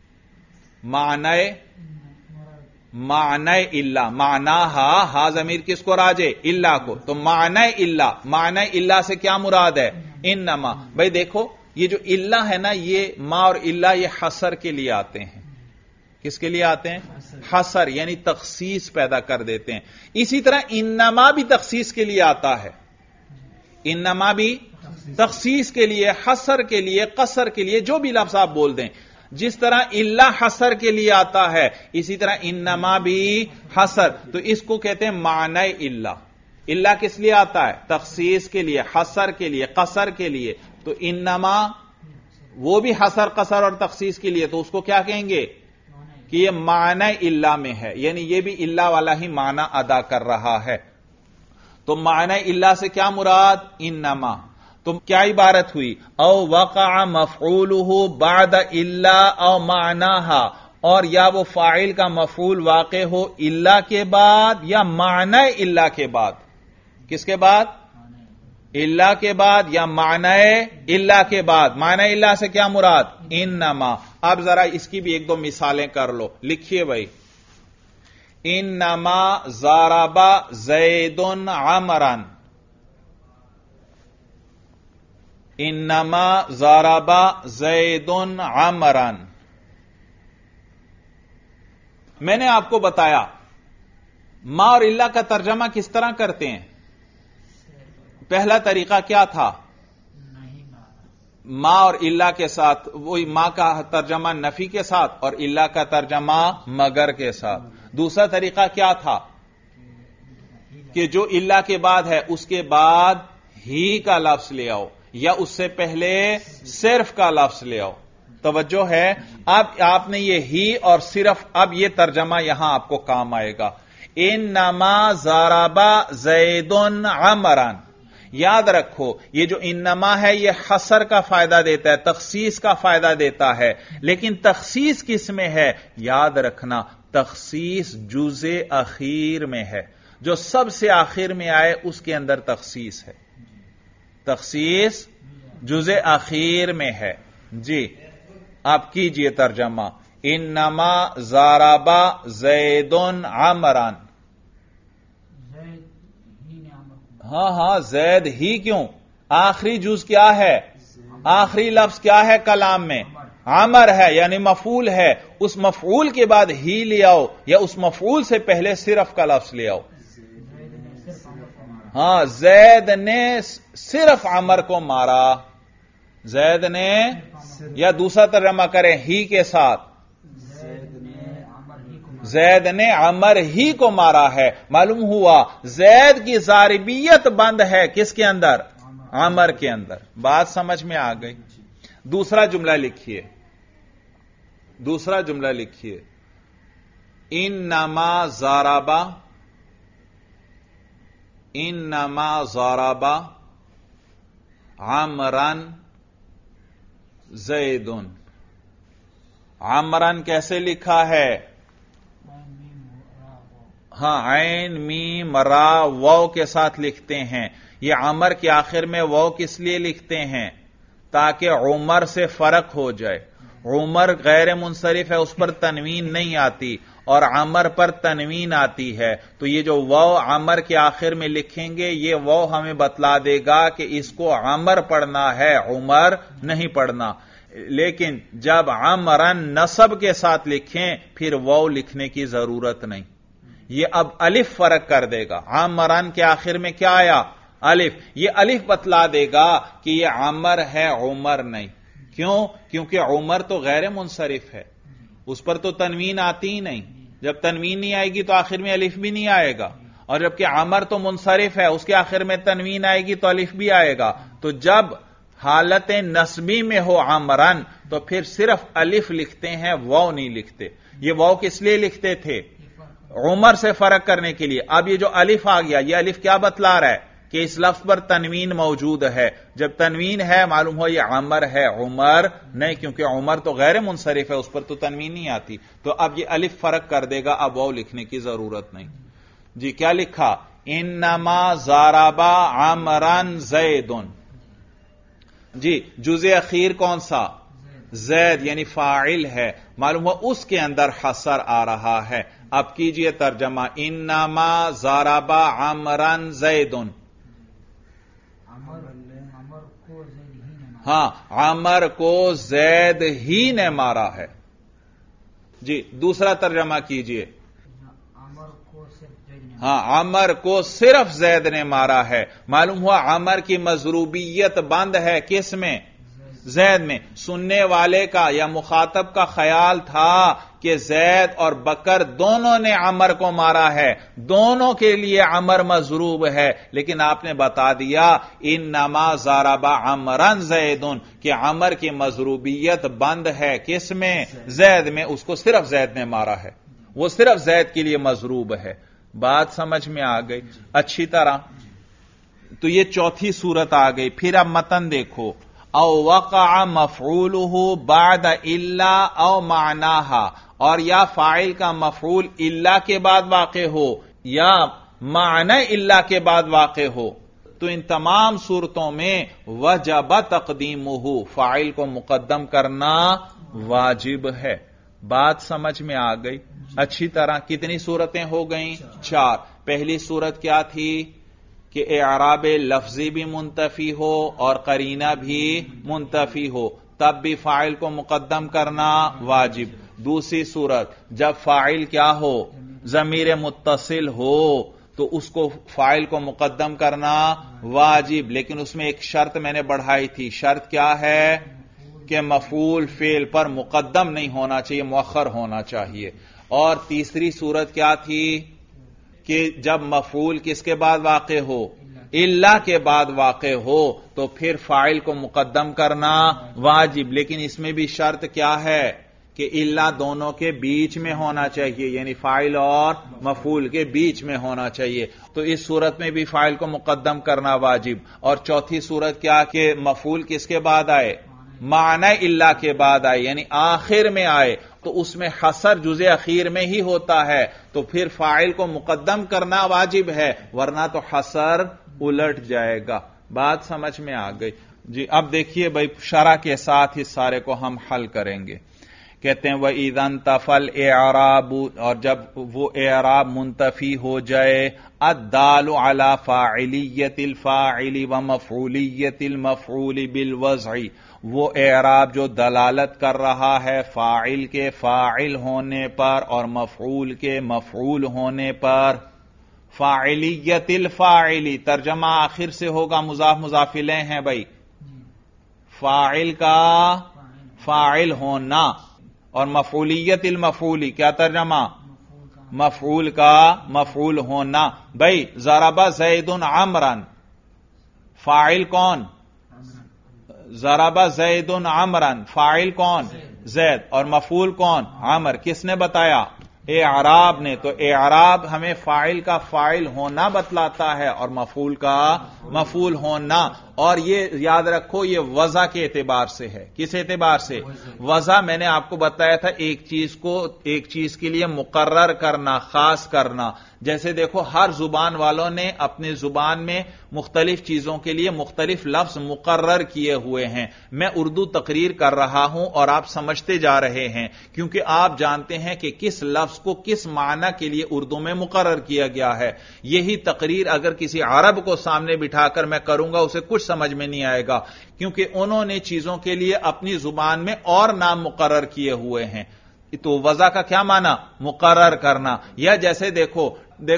Speaker 1: معنی الا، معناہا، ہا ضمیر کس کو راجے؟ الا کو. تو معنی الا سے کیا مراد ہے؟ انما. بھائی دیکھو یہ جو الا ہے نا، یہ ما اور الا یہ حصر کے لیے آتے ہیں. کس کے لیے آتے ہیں؟ حصر، یعنی تخصیص پیدا کر دیتے ہیں. اسی طرح انما بھی تخصیص کے لیے آتا ہے. انما بھی تخصیص کے لیے، حصر کے لیے، قصر کے لیے، جو بھی لفظ آپ بول دیں. جس طرح الا حصر کے لیے آتا ہے، اسی طرح انما بھی حصر. تو اس کو کہتے ہیں معنی الا. الا کس لیے آتا ہے؟ تخصیص کے لیے، حصر کے لیے، قصر کے لیے. تو انما وہ بھی حصر، قصر اور تخصیص کے لیے، تو اس کو کیا کہیں گے کہ یہ معنی الا میں ہے، یعنی یہ بھی الا والا ہی معنی ادا کر رہا ہے. تو معنی الا سے کیا مراد؟ انما. تو کیا عبارت ہوئی؟ او وقع مفعولہ بعد الا او معناہا، اور یا وہ فاعل کا مفعول واقع ہو الا کے بعد یا معنی الا کے بعد. کس کے بعد؟ الا کے بعد یا معنی الا کے بعد. معنی الا سے کیا مراد؟ انما. اب ذرا اس کی بھی ایک دو مثالیں کر لو، لکھیے بھائی. انما ضرب زید عمرا. انما ضرب زید عمرا. میں نے آپ کو بتایا ما اور الا کا ترجمہ کس طرح کرتے ہیں. پہلا طریقہ کیا تھا؟ ما اور الا کے ساتھ، وہی ما کا ترجمہ نفی کے ساتھ اور الا کا ترجمہ مگر کے ساتھ. دوسرا طریقہ کیا تھا کہ جو الا کے بعد ہے اس کے بعد ہی کا لفظ لے آؤ یا اس سے پہلے صرف کا لفظ لے آؤ. توجہ ہے، اب آپ نے یہ ہی اور صرف، اب یہ ترجمہ یہاں آپ کو کام آئے گا. انما ضرب زید عمرا. یاد رکھو یہ جو انما ہے یہ حصر کا فائدہ دیتا ہے، تخصیص کا فائدہ دیتا ہے، لیکن تخصیص کس میں ہے؟ یاد رکھنا تخصیص جزء اخیر میں ہے. جو سب سے آخر میں آئے اس کے اندر تخصیص ہے. تخصیص جزء اخیر میں ہے. جی آپ کیجئے ترجمہ. انما ضرب زید عمرا. ہاں زید ہی کیوں؟ آخری جز کیا ہے؟ آخری لفظ کیا ہے کلام میں؟ عمر ہے، یعنی مفعول ہے. اس مفعول کے بعد ہی لے آؤ یا اس مفعول سے پہلے صرف کا لفظ لے آؤ. ہاں زید نے صرف عمر کو مارا. زید نے، یا دوسرا ترجمہ کریں ہی کے ساتھ، زید نے عمر ہی کو مارا ہے. معلوم ہوا زید کی ضاربیت بند ہے کس کے اندر؟ عمر کے اندر. بات سمجھ میں آ گئی؟ دوسرا جملہ لکھیے، دوسرا جملہ لکھیے. انما ضرب، انما ضرب عمرا زید. عمرن کیسے لکھا ہے؟ ہاں عین میم را واو کے ساتھ لکھتے ہیں. یہ عمر کے آخر میں واو کس لیے لکھتے ہیں؟ تاکہ عمر سے فرق ہو جائے. عمر غیر منصرف ہے، اس پر تنوین نہیں آتی، اور عمر پر تنوین آتی ہے. تو یہ جو واو عمر کے آخر میں لکھیں گے یہ واو ہمیں بتلا دے گا کہ اس کو عمر پڑھنا ہے، عمر نہیں پڑھنا. لیکن جب عمرن نصب کے ساتھ لکھیں پھر واو لکھنے کی ضرورت نہیں. یہ اب الف فرق کر دے گا. عمرن کے آخر میں کیا آیا؟ الف. یہ الف بتلا دے گا کہ یہ عمر ہے، عمر نہیں. کیوں؟ کیونکہ عمر تو غیر منصرف ہے، اس پر تو تنوین آتی ہی نہیں. جب تنوین نہیں آئے گی تو آخر میں الف بھی نہیں آئے گا. اور جبکہ عمر تو منصرف ہے، اس کے آخر میں تنوین آئے گی تو الف بھی آئے گا. تو جب حالت نصبی میں ہو عمرن تو پھر صرف الف لکھتے ہیں، واو نہیں لکھتے. یہ واو کس لیے لکھتے تھے؟ عمر سے فرق کرنے کے لیے. اب یہ جو الف آ گیا، یہ الف کیا بتلا رہا ہے؟ کہ اس لفظ پر تنوین موجود ہے. جب تنوین ہے معلوم ہو یہ عمر ہے، عمر نہیں، کیونکہ عمر تو غیر منصرف ہے، اس پر تو تنوین نہیں آتی. تو اب یہ الف فرق کر دے گا، اب واو لکھنے کی ضرورت نہیں. جی کیا لکھا؟ انما ضرب عمرا زید. جی جزء اخیر کون سا؟ زید، یعنی فاعل ہے. معلوم ہوا اس کے اندر حصر آ رہا ہے. اب کیجئے ترجمہ. انما ضرب عمرا زید. ہاں عمر کو زید ہی نے مارا ہے. جی دوسرا ترجمہ کیجئے. ہاں عمر کو صرف زید نے مارا ہے. معلوم ہوا عمر کی مضروبیت بند ہے کس میں؟ زید میں. سننے والے کا یا مخاطب کا خیال تھا کہ زید اور بکر دونوں نے عمر کو مارا ہے، دونوں کے لیے عمر مضروب ہے. لیکن آپ نے بتا دیا انما ضرب عمرا زید کہ عمر کی مضروبیت بند ہے کس میں؟ زید میں. اس کو صرف زید نے مارا ہے، وہ صرف زید کے لیے مضروب ہے. بات سمجھ میں آ گئی اچھی طرح؟ تو یہ چوتھی صورت آ گئی. پھر اب متن دیکھو. او وقع مفعولہ بعد الا او معناہا، اور یا فاعل کا مفعول الا کے بعد واقع ہو یا معنی الا کے بعد واقع ہو، تو ان تمام صورتوں میں وجب تقدیمہ، فاعل کو مقدم کرنا واجب ہے. بات سمجھ میں آ گئی اچھی طرح؟ کتنی صورتیں ہو گئیں؟ 4. پہلی صورت کیا تھی؟ کہ اعراب لفظی بھی منتفی ہو اور قرینہ بھی منتفی ہو، تب بھی فاعل کو مقدم کرنا واجب. دوسری صورت جب فاعل کیا ہو؟ ضمیر متصل ہو تو اس کو فاعل کو مقدم کرنا واجب، لیکن اس میں ایک شرط میں نے بڑھائی تھی. شرط کیا ہے کہ مفعول فعل پر مقدم نہیں ہونا چاہیے، مؤخر ہونا چاہیے. اور تیسری صورت کیا تھی کہ جب مفعول کس کے بعد واقع ہو؟ الا کے بعد واقع ہو تو پھر فاعل کو مقدم کرنا واجب. لیکن اس میں بھی شرط کیا ہے کہ الا دونوں کے بیچ میں ہونا چاہیے، یعنی فاعل اور مفعول کے بیچ میں ہونا چاہیے. تو اس صورت میں بھی فاعل کو مقدم کرنا واجب. اور چوتھی صورت کیا کہ مفعول کس کے بعد آئے؟ معنی الا کے بعد آئے، یعنی آخر میں آئے، تو اس میں حصر جزء اخیر میں ہی ہوتا ہے، تو پھر فاعل کو مقدم کرنا واجب ہے، ورنہ تو حصر الٹ جائے گا. بات سمجھ میں آ گئی جی؟ اب دیکھیے بھائی شرح کے ساتھ اس سارے کو ہم حل کریں گے. کہتے ہیں وَإِذَا انْتَفَى الْإِعْرَابُ، اور جب وہ اعراب منتفی ہو جائے، الدال علی فاعلیت الفاعل ومفعولیت المفعول بالوضع، وہ اعراب جو دلالت کر رہا ہے فاعل کے فاعل ہونے پر اور مفعول کے مفعول ہونے پر. فاعلیت الفاعلی ترجمہ آخر سے ہوگا، مضاف مضاف الیہ ہیں بھائی. فاعل کا فاعل ہونا، اور مفعولیت المفعولی کیا ترجمہ؟ مفعول کا مفعول ہونا. بھائی ضرب زید عمرا، فاعل کون؟ ضرب زید عمرا، فاعل کون؟ زید، اور مفعول کون؟ عمر. کس نے بتایا؟ اعراب نے. تو اعراب ہمیں فاعل کا فاعل ہونا بتلاتا ہے اور مفعول کا مفعول ہونا. اور یہ یاد رکھو یہ وضع کے اعتبار سے ہے. کس اعتبار سے؟ وضع میں نے آپ کو بتایا تھا ایک چیز کے لیے مقرر کرنا، خاص کرنا. جیسے دیکھو ہر زبان والوں نے اپنی زبان میں مختلف چیزوں کے لیے مختلف لفظ مقرر کیے ہوئے ہیں. میں اردو تقریر کر رہا ہوں اور آپ سمجھتے جا رہے ہیں، کیونکہ آپ جانتے ہیں کہ کس لفظ کو کس معنی کے لیے اردو میں مقرر کیا گیا ہے. یہی تقریر اگر کسی عرب کو سامنے بٹھا کر میں کروں گا اسے کچھ سمجھ میں نہیں آئے گا، کیونکہ انہوں نے چیزوں کے لیے اپنی زبان میں اور نام مقرر کیے ہوئے ہیں. تو وضع کا کیا معنی؟ مقرر کرنا. یا جیسے دیکھو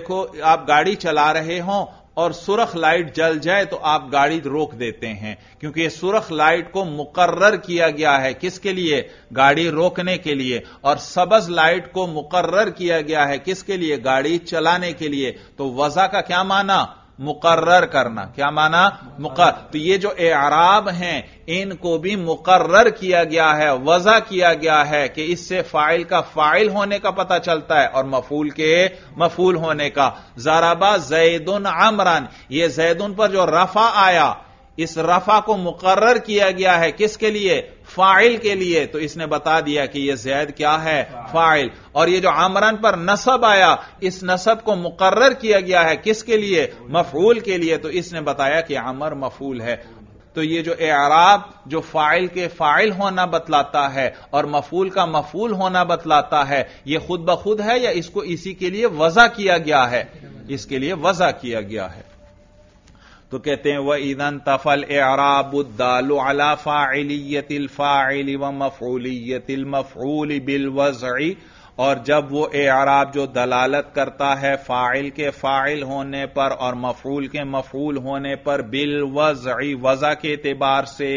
Speaker 1: آپ گاڑی چلا رہے ہوں اور سرخ لائٹ جل جائے تو آپ گاڑی روک دیتے ہیں، کیونکہ یہ سرخ لائٹ کو مقرر کیا گیا ہے. کس کے لیے؟ گاڑی روکنے کے لیے. اور سبز لائٹ کو مقرر کیا گیا ہے کس کے لیے؟ گاڑی چلانے کے لیے. تو وضع کا کیا معنی؟ مقرر کرنا. کیا معنی؟ مقرر. تو یہ جو اعراب ہیں ان کو بھی مقرر کیا گیا ہے، وضع کیا گیا ہے کہ اس سے فاعل کا فاعل ہونے کا پتہ چلتا ہے اور مفعول کے مفعول ہونے کا. ضرب زید عمرا، یہ زیدن پر جو رفع آیا اس رفع کو مقرر کیا گیا ہے کس کے لیے؟ فاعل کے لیے. تو اس نے بتا دیا کہ یہ زید کیا ہے؟ فاعل. اور یہ جو عمران پر نصب آیا اس نصب کو مقرر کیا گیا ہے کس کے لیے؟ مفعول کے لیے. تو اس نے بتایا کہ عمر مفعول ہے. تو یہ جو اعراب جو فاعل کے فاعل ہونا بتلاتا ہے اور مفعول کا مفعول ہونا بتلاتا ہے، یہ خود بخود ہے یا اس کو اسی کے لیے وضع کیا گیا ہے؟ اس کے لیے وضع کیا گیا ہے. تو کہتے ہیں وَإِذَا انْتَفَى الْإِعْرَابُ الدَّالُ عَلَى فَاعِلِيَّةِ الْفَاعِلِ وَمَفْعُولِيَّةِ الْمَفْعُولِ بِالْوَضْعِ، اور جب وہ اعراب جو دلالت کرتا ہے فاعل کے فاعل ہونے پر اور مفعول کے مفعول ہونے پر بالوضع، وضع کے اعتبار سے،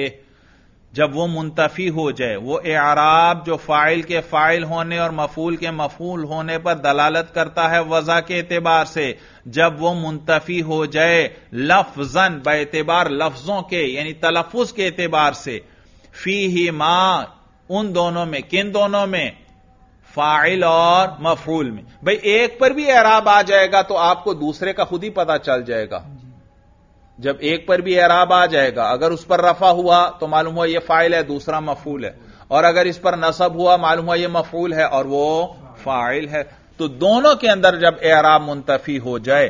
Speaker 1: جب وہ منتفی ہو جائے، وہ اعراب جو فاعل کے فاعل ہونے اور مفعول کے مفعول ہونے پر دلالت کرتا ہے وضع کے اعتبار سے، جب وہ منتفی ہو جائے لفظاً باعتبار لفظوں کے یعنی تلفظ کے اعتبار سے، فیہما ان دونوں میں، کن دونوں میں؟ فاعل اور مفعول میں. بھئی ایک پر بھی اعراب آ جائے گا تو آپ کو دوسرے کا خود ہی پتہ چل جائے گا. جب ایک پر بھی اعراب آ جائے گا، اگر اس پر رفع ہوا تو معلوم ہوا یہ فاعل ہے، دوسرا مفعول ہے، اور اگر اس پر نصب ہوا معلوم ہوا یہ مفعول ہے اور وہ فاعل ہے. تو دونوں کے اندر جب اعراب منتفی ہو جائے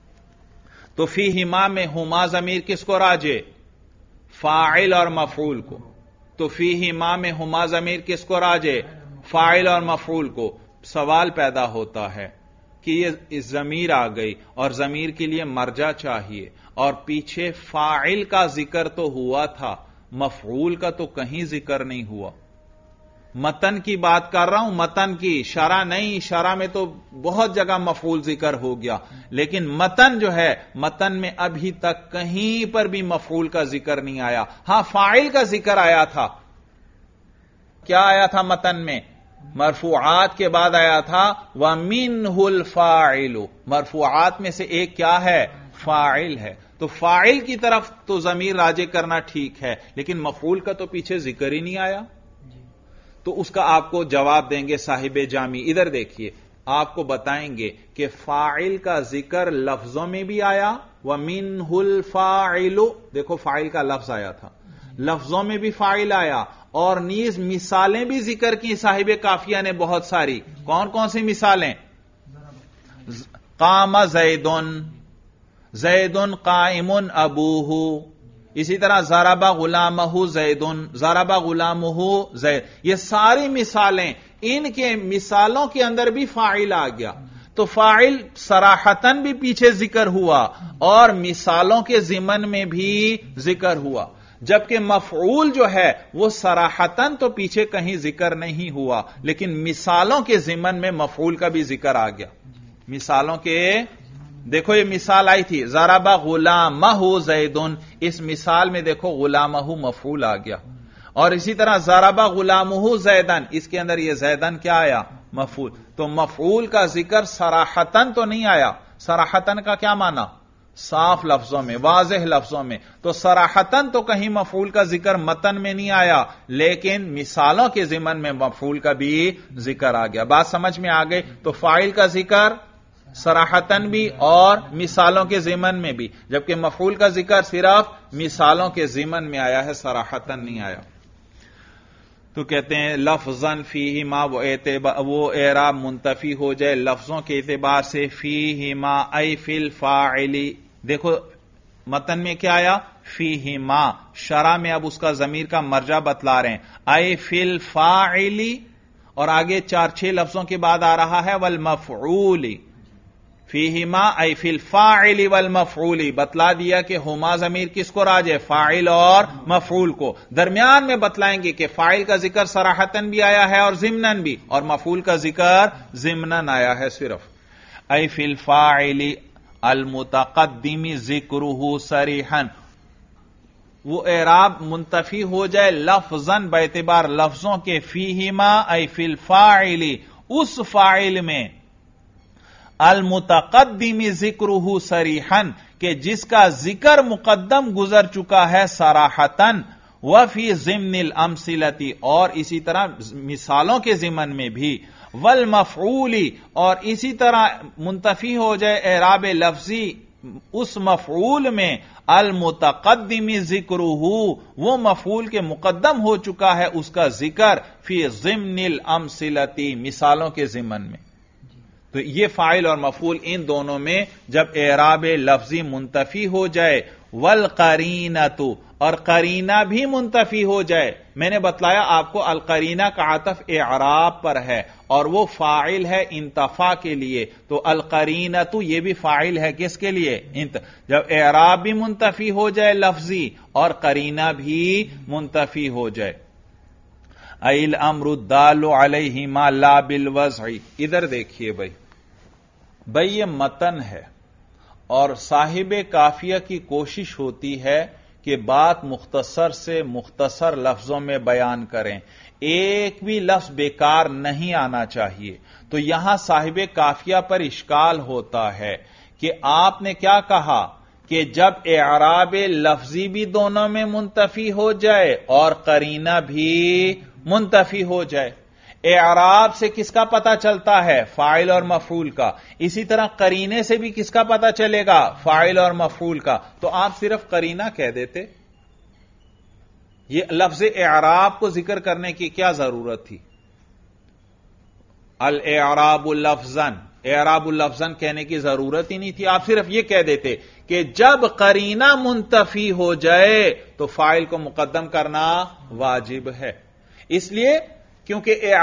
Speaker 1: تو فیہما میں ہما ضمیر کس کو راجع؟ فاعل اور مفعول کو. تو فیہما میں ہما ضمیر کس کو راجع؟ فاعل اور مفعول کو. سوال پیدا ہوتا ہے کہ یہ ضمیر آ گئی اور ضمیر کے لیے مرجع چاہیے، اور پیچھے فاعل کا ذکر تو ہوا تھا، مفعول کا تو کہیں ذکر نہیں ہوا. متن کی بات کر رہا ہوں، متن کی، شرح نہیں. شرح میں تو بہت جگہ مفعول ذکر ہو گیا، لیکن متن جو ہے، متن میں ابھی تک کہیں پر بھی مفعول کا ذکر نہیں آیا. ہاں فاعل کا ذکر آیا تھا. کیا آیا تھا متن میں؟ مرفوعات کے بعد آیا تھا وَمِنْهُ الْفَاعِلُ. مرفوعات میں سے ایک کیا ہے؟ فاعل ہے. تو فاعل کی طرف تو ضمیر راجع کرنا ٹھیک ہے، لیکن مفعول کا تو پیچھے ذکر ہی نہیں آیا. تو اس کا آپ کو جواب دیں گے صاحب جامی. ادھر دیکھیے، آپ کو بتائیں گے کہ فاعل کا ذکر لفظوں میں بھی آیا، وَمِنْهُ الْفَاعِلُ. دیکھو فاعل کا لفظ آیا تھا، لفظوں میں بھی فاعل آیا، اور نیز مثالیں بھی ذکر کی صاحب کافیہ نے بہت ساری. کون کون سی مثالیں؟ قام زیدن، زیدن قائم ابوہ. اسی طرح ضرب غلامہ زیدن، ضرب غلامہ زید. یہ ساری مثالیں، ان کے مثالوں کے اندر بھی فاعل آ گیا. تو فاعل صراحتاً بھی پیچھے ذکر ہوا اور مثالوں کے ضمن میں بھی ذکر ہوا، جبکہ مفعول جو ہے وہ صراحتاً تو پیچھے کہیں ذکر نہیں ہوا، لیکن مثالوں کے ضمن میں مفعول کا بھی ذکر آ گیا. مثالوں کے، دیکھو یہ مثال آئی تھی ضرب غلامہ زیدن، اس مثال میں دیکھو غلامہ مفعول آ گیا. اور اسی طرح ضرب غلامہ زیدن، اس کے اندر یہ زیدن کیا آیا؟ مفعول. تو مفعول کا ذکر صراحتاً تو نہیں آیا. صراحتاً کا کیا معنی؟ صاف لفظوں میں، واضح لفظوں میں. تو صراحتاً تو کہیں مفعول کا ذکر متن میں نہیں آیا، لیکن مثالوں کے ضمن میں مفعول کا بھی ذکر آ گیا. بات سمجھ میں آ گئی؟ تو فاعل کا ذکر صراحتاً بھی اور مثالوں کے ضمن میں بھی، جبکہ مفعول کا ذکر صرف مثالوں کے ضمن میں آیا ہے، صراحتاً نہیں آیا. تو کہتے ہیں لفظاً فیہما، وہ اعراب منتفی ہو جائے لفظوں کے اعتبار سے، فیہما ای فی الفاعل. دیکھو متن میں کیا آیا؟ فیہما. شرح میں اب اس کا ضمیر کا مرجع بتلا رہے ہیں، ای فی الفاعل، اور آگے 4-6 لفظوں کے بعد آ رہا ہے والمفعول. فیہما ای فی الفاعل والمفعول. بتلا دیا کہ ہما ضمیر کس کو راجع ہے؟ فاعل اور مفعول کو. درمیان میں بتلائیں گے کہ فاعل کا ذکر صراحتاً بھی آیا ہے اور ضمناً بھی، اور مفعول کا ذکر ضمناً آیا ہے صرف. ای فی الفاعل المتقدم ذکرہ صریحاً، وہ اعراب منتفی ہو جائے لفظاً باعتبار لفظوں کے، فیہما ای فی الفاعل، اس فاعل میں، المتقدم ذکرہ صریحاً، کہ جس کا ذکر مقدم گزر چکا ہے صراحتاً، وفی ضمن الامثلۃ، اور اسی طرح مثالوں کے ضمن میں بھی، والمفعول، اور اسی طرح منتفی ہو جائے اعراب لفظی اس مفعول میں، المتقدم ذکرہ، وہ مفعول کے مقدم ہو چکا ہے اس کا ذکر، فی ضمن الامثلۃ، مثالوں کے ضمن میں. تو یہ فاعل اور مفعول ان دونوں میں جب اعراب لفظی منتفی ہو جائے، والقرینۃ، اور قرینہ بھی منتفی ہو جائے. میں نے بتلایا آپ کو القرینہ کا عطف اعراب پر ہے اور وہ فاعل ہے انتفا کے لیے. تو القرینۃ یہ بھی فاعل ہے کس کے لیے؟ جب اعراب بھی منتفی ہو جائے لفظی اور قرینہ بھی منتفی ہو جائے. ای الامر الدال علیہما لا بالوضع. ادھر دیکھیے بھائی یہ متن ہے اور صاحب کافیہ کی کوشش ہوتی ہے کہ بات مختصر سے مختصر لفظوں میں بیان کریں، ایک بھی لفظ بیکار نہیں آنا چاہیے. تو یہاں صاحب کافیہ پر اشکال ہوتا ہے کہ آپ نے کیا کہا کہ جب اعراب لفظی بھی دونوں میں منتفی ہو جائے اور قرینہ بھی منتفی ہو جائے. اعراب سے کس کا پتہ چلتا ہے؟ فاعل اور مفعول کا. اسی طرح قرینے سے بھی کس کا پتہ چلے گا؟ فاعل اور مفعول کا. تو آپ صرف قرینہ کہہ دیتے. یہ لفظ اعراب کو ذکر کرنے کی کیا ضرورت تھی؟ الاعراب لفظاً، اعراب لفظاً کہنے کی ضرورت ہی نہیں تھی. آپ صرف یہ کہہ دیتے کہ جب قرینہ منتفی ہو جائے تو فاعل کو مقدم کرنا واجب ہے. اس لیے کیونکہ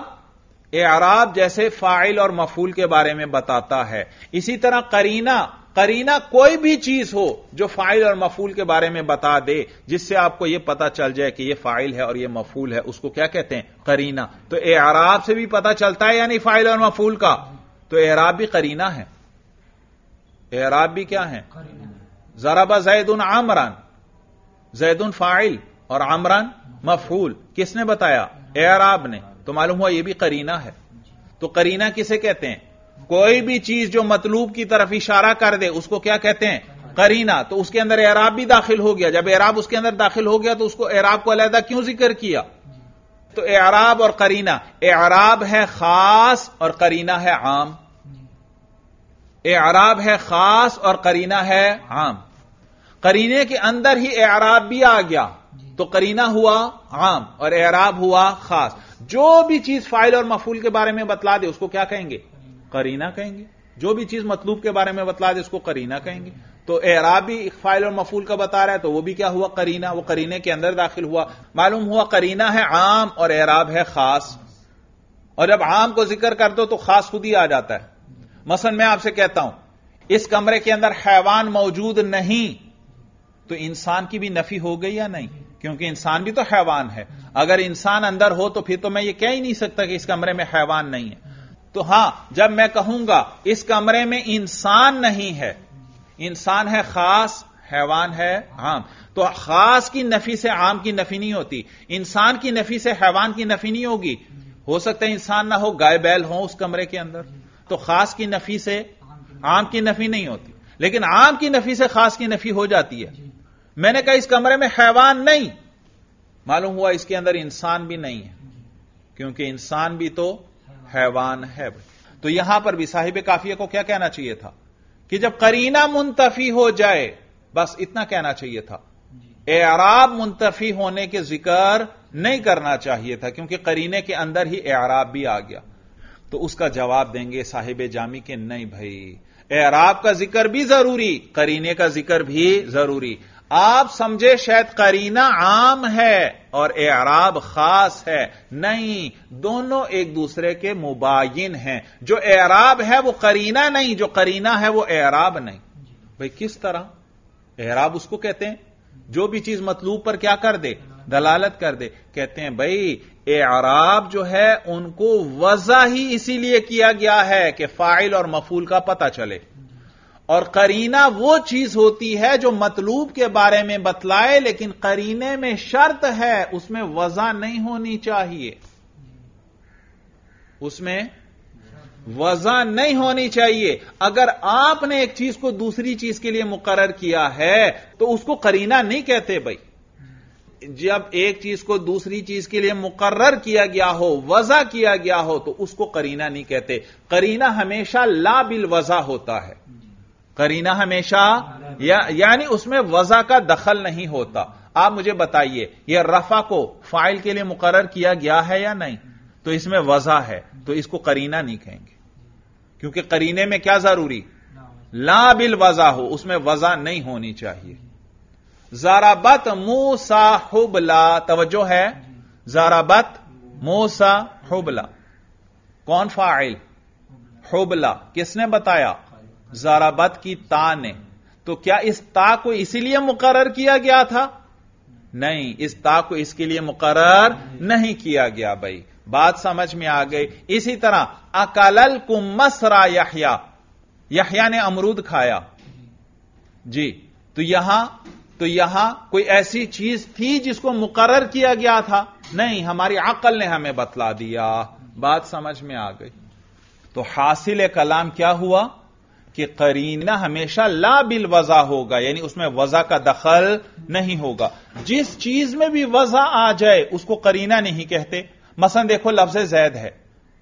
Speaker 1: اعراب جیسے فاعل اور مفعول کے بارے میں بتاتا ہے، اسی طرح قرینہ قرینہ کوئی بھی چیز ہو جو فاعل اور مفعول کے بارے میں بتا دے، جس سے آپ کو یہ پتا چل جائے کہ یہ فاعل ہے اور یہ مفعول ہے، اس کو کیا کہتے ہیں؟ قرینہ۔ تو اعراب سے بھی پتا چلتا ہے یعنی فاعل اور مفعول کا، تو اعراب بھی قرینہ ہے۔ اعراب بھی کیا ہے؟ ضرب زید عمرا، زید فاعل اور عمرا مفعول، کس نے بتایا؟ اعراب نے، تو معلوم ہوا یہ بھی قرینہ ہے۔ تو قرینہ کسے کہتے ہیں؟ کوئی بھی چیز جو مطلوب کی طرف اشارہ کر دے اس کو کیا کہتے ہیں؟ قرینہ۔ تو اس کے اندر اعراب بھی داخل ہو گیا، جب اعراب اس کے اندر داخل ہو گیا تو اس کو اعراب کو علیحدہ کیوں ذکر کیا؟ تو اعراب اور قرینہ، اعراب ہے خاص اور قرینہ ہے عام۔ اعراب ہے خاص اور قرینہ ہے عام۔ قرینے کے اندر ہی اعراب بھی آ گیا تو قرینہ ہوا عام اور اعراب ہوا خاص۔ جو بھی چیز فاعل اور مفعول کے بارے میں بتلا دے اس کو کیا کہیں گے؟ قرینہ کہیں گے۔ جو بھی چیز مطلوب کے بارے میں بتلا دے اس کو قرینہ کہیں گے۔ تو اعراب بھی فاعل اور مفعول کا بتا رہا ہے تو وہ بھی کیا ہوا؟ قرینہ، وہ قرینے کے اندر داخل ہوا۔ معلوم ہوا قرینہ ہے عام اور اعراب ہے خاص، اور جب عام کو ذکر کر دو تو خاص خود ہی آ جاتا ہے۔ مثلا میں آپ سے کہتا ہوں اس کمرے کے اندر حیوان موجود نہیں، تو انسان کی بھی نفی ہو گئی یا نہیں؟ کیونکہ انسان بھی تو حیوان ہے۔ اگر انسان اندر ہو تو پھر تو میں یہ کہہ ہی نہیں سکتا کہ اس کمرے میں حیوان نہیں ہے۔ تو ہاں، جب میں کہوں گا اس کمرے میں انسان نہیں ہے، انسان ہے خاص، حیوان ہے عام، تو خاص کی نفی سے عام کی نفی نہیں ہوتی، انسان کی نفی سے حیوان کی نفی نہیں ہوگی۔ ہو سکتا ہے انسان نہ ہو، گائے بیل ہوں اس کمرے کے اندر، تو خاص کی نفی سے عام کی نفی نہیں ہوتی، لیکن عام کی نفی سے خاص کی نفی ہو جاتی ہے۔ میں نے کہا اس کمرے میں حیوان نہیں، معلوم ہوا اس کے اندر انسان بھی نہیں ہے، کیونکہ انسان بھی تو حیوان ہے۔ تو یہاں پر بھی صاحب قافیہ کو کیا کہنا چاہیے تھا کہ جب قرینہ منتفی ہو جائے بس اتنا کہنا چاہیے تھا، اعراب منتفی ہونے کے ذکر نہیں کرنا چاہیے تھا، کیونکہ قرینے کے اندر ہی اعراب بھی آ گیا۔ تو اس کا جواب دیں گے صاحب جامی کے نہیں بھائی، اعراب کا ذکر بھی ضروری، قرینے کا ذکر بھی ضروری۔ آپ سمجھے شاید قرینہ عام ہے اور اعراب خاص ہے، نہیں، دونوں ایک دوسرے کے مباین ہیں۔ جو اعراب ہے وہ قرینہ نہیں، جو قرینہ ہے وہ اعراب نہیں۔ بھائی کس طرح؟ اعراب اس کو کہتے ہیں جو بھی چیز مطلوب پر کیا کر دے؟ دلالت کر دے۔ کہتے ہیں بھائی اعراب جو ہے ان کو وضع ہی اسی لیے کیا گیا ہے کہ فاعل اور مفعول کا پتہ چلے، اور قرینہ وہ چیز ہوتی ہے جو مطلوب کے بارے میں بتلائے، لیکن قرینے میں شرط ہے اس میں وضع نہیں ہونی چاہیے، اس میں وضع نہیں ہونی چاہیے۔ اگر آپ نے ایک چیز کو دوسری چیز کے لیے مقرر کیا ہے تو اس کو قرینہ نہیں کہتے بھائی۔ جب ایک چیز کو دوسری چیز کے لیے مقرر کیا گیا ہو، وضع کیا گیا ہو، تو اس کو قرینہ نہیں کہتے۔ قرینہ ہمیشہ لا بالوضع ہوتا ہے، قرینہ ہمیشہ یعنی اس میں وضع کا دخل نہیں ہوتا۔ آپ مجھے بتائیے یہ رفع کو فاعل کے لیے مقرر کیا گیا ہے یا نہیں؟ تو اس میں وضع ہے، تو اس کو قرینہ نہیں کہیں گے، کیونکہ قرینے میں کیا ضروری؟ لا بالوضع ہو، اس میں وضع نہیں ہونی چاہیے۔ ضربت موسیٰ حبلا، توجہ ہے، ضربت موسیٰ حبلا، کون فاعل؟ حبلا، کس نے بتایا؟ ضربت کی تا نے۔ تو کیا اس تا کو اسی لیے مقرر کیا گیا تھا؟ نہیں، اس تا کو اس کے لیے مقرر نہیں کیا گیا بھائی، بات سمجھ میں آ گئی۔ اسی طرح اکللکم مسرا یحییٰ، یحییٰ نے امرود کھایا، جی، تو یہاں کوئی ایسی چیز تھی جس کو مقرر کیا گیا تھا؟ نہیں، ہماری عقل نے ہمیں بتلا دیا، بات سمجھ میں آ گئی۔ تو حاصل کلام کیا ہوا کہ قرینہ ہمیشہ لا بالوضع ہوگا، یعنی اس میں وضع کا دخل نہیں ہوگا۔ جس چیز میں بھی وضع آ جائے اس کو قرینہ نہیں کہتے۔ مثلا دیکھو لفظ زید ہے،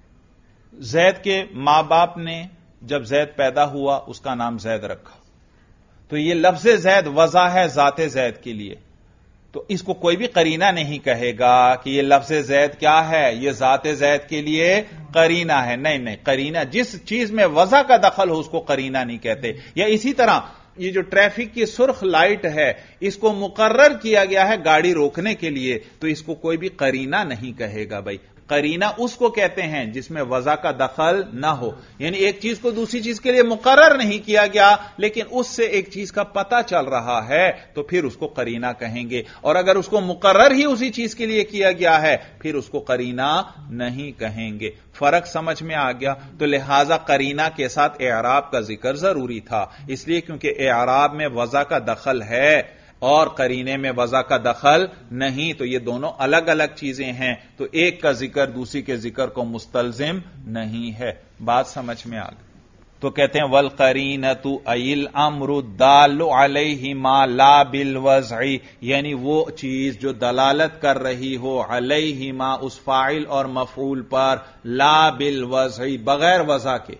Speaker 1: زید کے ماں باپ نے جب زید پیدا ہوا اس کا نام زید رکھا، تو یہ لفظ زید وضع ہے ذات زید کے لیے، تو اس کو کوئی بھی قرینہ نہیں کہے گا کہ یہ لفظ زید کیا ہے، یہ ذات زید کے لیے قرینہ ہے۔ نہیں، قرینہ جس چیز میں وضع کا دخل ہو اس کو قرینہ نہیں کہتے۔ یا اسی طرح یہ جو ٹریفک کی سرخ لائٹ ہے اس کو مقرر کیا گیا ہے گاڑی روکنے کے لیے، تو اس کو کوئی بھی قرینہ نہیں کہے گا بھائی۔ قرینہ اس کو کہتے ہیں جس میں وضع کا دخل نہ ہو، یعنی ایک چیز کو دوسری چیز کے لیے مقرر نہیں کیا گیا لیکن اس سے ایک چیز کا پتہ چل رہا ہے تو پھر اس کو قرینہ کہیں گے، اور اگر اس کو مقرر ہی اسی چیز کے لیے کیا گیا ہے پھر اس کو قرینہ نہیں کہیں گے۔ فرق سمجھ میں آ گیا؟ تو لہذا قرینہ کے ساتھ اعراب کا ذکر ضروری تھا، اس لیے کیونکہ اعراب میں وضع کا دخل ہے اور قرینے میں وضع کا دخل نہیں، تو یہ دونوں الگ الگ چیزیں ہیں، تو ایک کا ذکر دوسری کے ذکر کو مستلزم نہیں ہے۔ بات سمجھ میں آ گئی؟ تو کہتے ہیں والقرینۃ ای الامر الدال علیہ ما لا بالوضع، یعنی وہ چیز جو دلالت کر رہی ہو علیہ ما اس فاعل اور مفعول پر، لا بالوضع بغیر وضع کے۔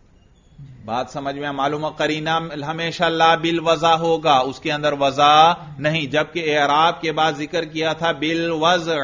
Speaker 1: بات سمجھ میں معلوم ہے؟ قرینہ ہمیشہ لا بالوضع ہوگا، اس کے اندر وضع نہیں، جبکہ اعراب کے بعد ذکر کیا تھا بالوضع،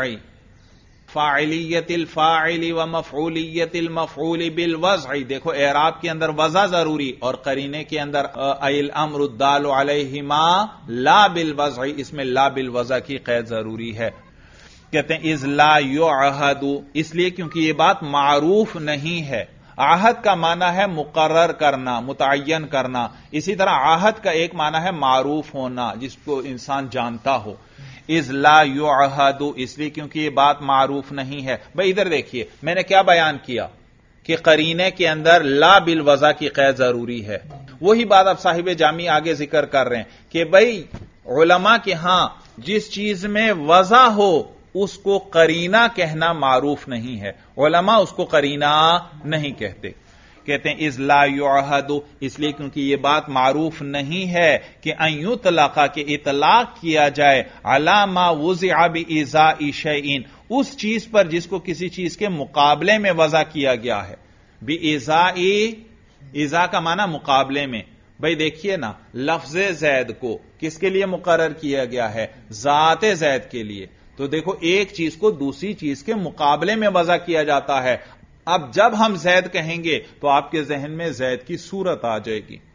Speaker 1: فاعلیت الفاعل و مفعولیت المفعول بالوضع۔ دیکھو اعراب کے اندر وضع ضروری اور قرینے کے اندر ای الامر الدال علیہ ما لا بالوضع، اس میں لا بالوضع کی قید ضروری ہے۔ کہتے ہیں اذ لا یعہد، اس لیے کیونکہ یہ بات معروف نہیں ہے۔ عہد کا معنی ہے مقرر کرنا، متعین کرنا، اسی طرح عہد کا ایک معنی ہے معروف ہونا، جس کو انسان جانتا ہو۔ اذ لا یعہد، اس لیے کیونکہ یہ بات معروف نہیں ہے۔ بھئی ادھر دیکھیے میں نے کیا بیان کیا کہ قرینے کے اندر لا بالوضع کی قید ضروری ہے، وہی بات اب صاحب جامی آگے ذکر کر رہے ہیں کہ بھئی علماء کے ہاں جس چیز میں وضع ہو اس کو قرینہ کہنا معروف نہیں ہے، علماء اس کو قرینہ نہیں کہتے۔ کہتے ہیں اذ لا یعہد، اس لیے کیونکہ یہ بات معروف نہیں ہے کہ ان یطلق، کہ اطلاق کیا جائے علی ما وضع بإزاء شیء، اس چیز پر جس کو کسی چیز کے مقابلے میں وضع کیا گیا ہے۔ بإزاء، ازاء کا معنی مقابلے میں۔ بھئی دیکھیے نا، لفظ زید کو کس کے لیے مقرر کیا گیا ہے؟ ذات زید کے لیے۔ تو دیکھو ایک چیز کو دوسری چیز کے مقابلے میں وضع کیا جاتا ہے۔ اب جب ہم زید کہیں گے تو آپ کے ذہن میں زید کی صورت آ جائے گی،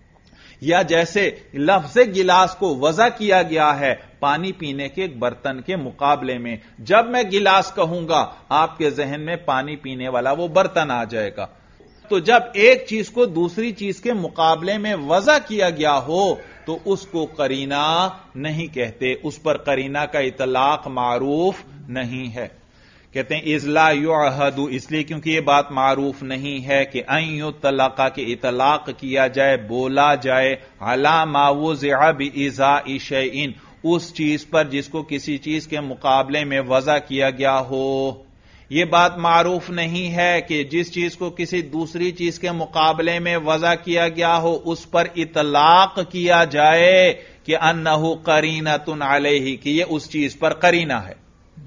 Speaker 1: یا جیسے لفظ گلاس کو وضع کیا گیا ہے پانی پینے کے ایک برتن کے مقابلے میں، جب میں گلاس کہوں گا آپ کے ذہن میں پانی پینے والا وہ برتن آ جائے گا۔ تو جب ایک چیز کو دوسری چیز کے مقابلے میں وضع کیا گیا ہو تو اس کو قرینہ نہیں کہتے، اس پر قرینہ کا اطلاق معروف نہیں ہے۔ کہتے ہیں اذ لا یعہد، اس لیے کیونکہ یہ بات معروف نہیں ہے کہ ان یطلق، کہ اطلاق کیا جائے، بولا جائے علی ما وضع بإزاء شیء، اس چیز پر جس کو کسی چیز کے مقابلے میں وضع کیا گیا ہو۔ یہ بات معروف نہیں ہے کہ جس چیز کو کسی دوسری چیز کے مقابلے میں وضع کیا گیا ہو اس پر اطلاق کیا جائے کہ انہ قرینۃ علیہ، کہ یہ اس چیز پر قرینہ ہے۔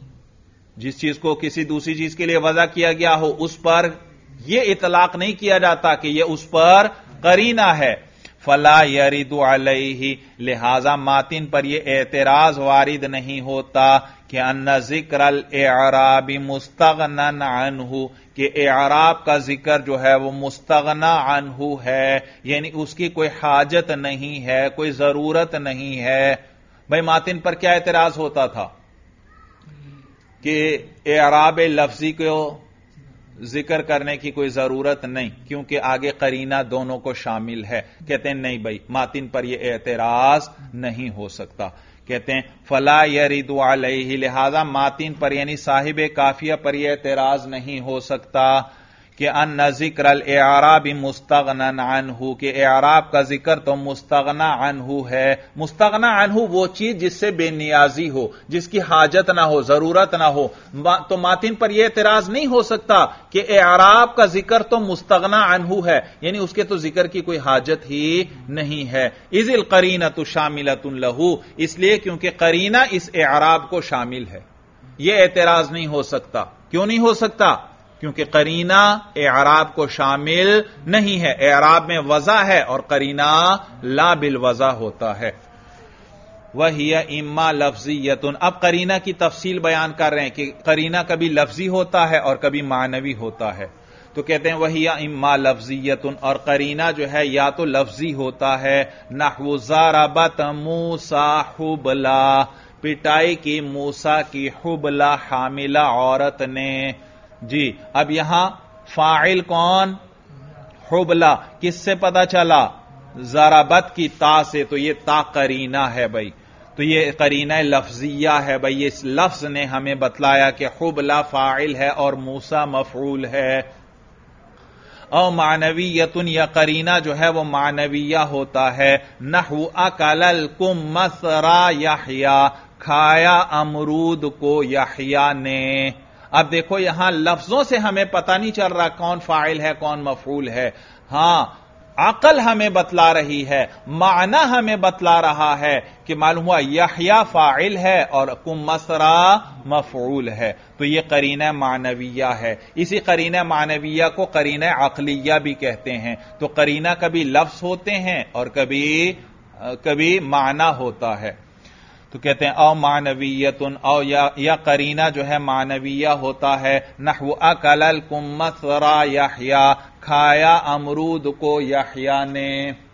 Speaker 1: جس چیز کو کسی دوسری چیز کے لیے وضع کیا گیا ہو اس پر یہ اطلاق نہیں کیا جاتا کہ یہ اس پر قرینہ ہے۔ فلا یرد علیہ، لہذا ماتن پر یہ اعتراض وارد نہیں ہوتا کہ ان ذکر الاعراب مستغنا عنہ، کہ اعراب کا ذکر جو ہے وہ مستغنا عنہ ہے، یعنی اس کی کوئی حاجت نہیں ہے، کوئی ضرورت نہیں ہے۔ بھئی ماتن پر کیا اعتراض ہوتا تھا کہ اعراب لفظی کو ذکر کرنے کی کوئی ضرورت نہیں کیونکہ آگے قرینہ دونوں کو شامل ہے۔ کہتے ہیں نہیں بھائی، ماتن پر یہ اعتراض نہیں ہو سکتا۔ کہتے ہیں فلا یرد علیہ، لہذا ماتن پر یعنی صاحب کافیہ پر یہ اعتراض نہیں ہو سکتا کہ ان ذکر الاعراب مستغنا عنہ، کہ اعراب کا ذکر تو مستغنا عنہ ہے۔ مستغنا عنہ وہ چیز جس سے بے نیازی ہو، جس کی حاجت نہ ہو، ضرورت نہ ہو، تو ماتن پر یہ اعتراض نہیں ہو سکتا کہ اعراب کا ذکر تو مستغنا عنہ ہے، یعنی اس کے تو ذکر کی کوئی حاجت ہی نہیں ہے۔ اذ القرینۃ شاملۃ لہ، اس لیے کیونکہ قرینہ اس اعراب کو شامل ہے، یہ اعتراض نہیں ہو سکتا۔ کیوں نہیں ہو سکتا؟ کیونکہ قرینہ اعراب کو شامل نہیں ہے، اعراب میں وضع ہے اور قرینہ لا بالوضع ہوتا ہے۔ وَهِيَ إِمَّا لَفْظِيَّةٌ، اب قرینہ کی تفصیل بیان کر رہے ہیں کہ قرینہ کبھی لفظی ہوتا ہے اور کبھی معنوی ہوتا ہے۔ تو کہتے ہیں وَهِيَ إِمَّا لَفْظِيَّةٌ، اور قرینہ جو ہے یا تو لفظی ہوتا ہے، نحو ضربت موسیٰ حبلا، پٹائی کی موسیٰ کی حبلہ حاملہ عورت نے. جی اب یہاں فاعل کون؟ حبلہ. کس سے پتا چلا؟ ضربت کی تا سے. تو یہ تا قرینہ ہے بھائی، تو یہ قرینہ لفظیہ ہے بھائی. اس لفظ نے ہمیں بتلایا کہ حبلہ فاعل ہے اور موسیٰ مفعول ہے. او معنویت، یا قرینہ جو ہے وہ معنویہ ہوتا ہے. نحو اکل الکمثرا یحییٰ، کھایا امرود کو یحییٰ نے. اب دیکھو یہاں لفظوں سے ہمیں پتہ نہیں چل رہا کون فاعل ہے کون مفعول ہے. ہاں عقل ہمیں بتلا رہی ہے، معنی ہمیں بتلا رہا ہے کہ معلوم ہوا یحییٰ فاعل ہے اور کمثرا مفعول ہے. تو یہ قرینہ معنویہ ہے. اسی قرینہ معنویہ کو قرینہ عقلیہ بھی کہتے ہیں. تو قرینہ کبھی لفظ ہوتے ہیں اور کبھی معنی ہوتا ہے. تو کہتے ہیں او معنویت، او یا قرینہ جو ہے معنویہ ہوتا ہے. نحو اکل الکمثرا یحییٰ، کھایا امرود کو یحییٰ نے.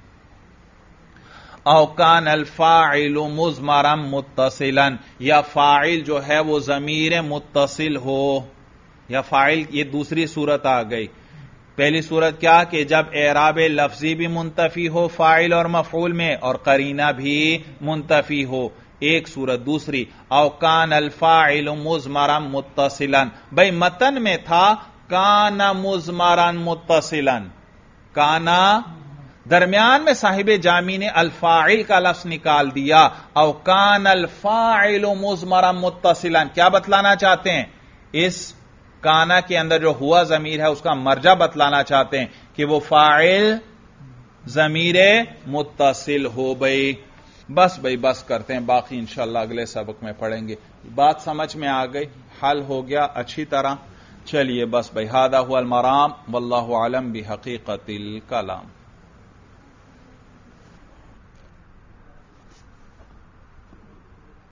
Speaker 1: او کان الفاعل مضمرا متصلا، یا فاعل جو ہے وہ ضمیر متصل ہو. یا فاعل، یہ دوسری صورت آ گئی. پہلی صورت کیا کہ جب اعراب لفظی بھی منتفی ہو فاعل اور مفعول میں اور قرینہ بھی منتفی ہو، ایک صورت. دوسری او کان الفاعل مضمرا متصلا، بھائی متن میں تھا کان مضمرا متصلا، کانا درمیان میں صاحب جامی نے الفاعل کا لفظ نکال دیا. او کان الفاعل مضمرا متصلا، کیا بتلانا چاہتے ہیں؟ اس کانا کے اندر جو ہوا ضمیر ہے اس کا مرجع بتلانا چاہتے ہیں کہ وہ فاعل ضمیر متصل ہو. بھائی بس کرتے ہیں، باقی انشاءاللہ اگلے سبق میں پڑھیں گے. بات سمجھ میں آ گئی، حل ہو گیا اچھی طرح. چلیے بس بھائی، ھذا ھو المرام واللہ اعلم بحقیقت الکلام.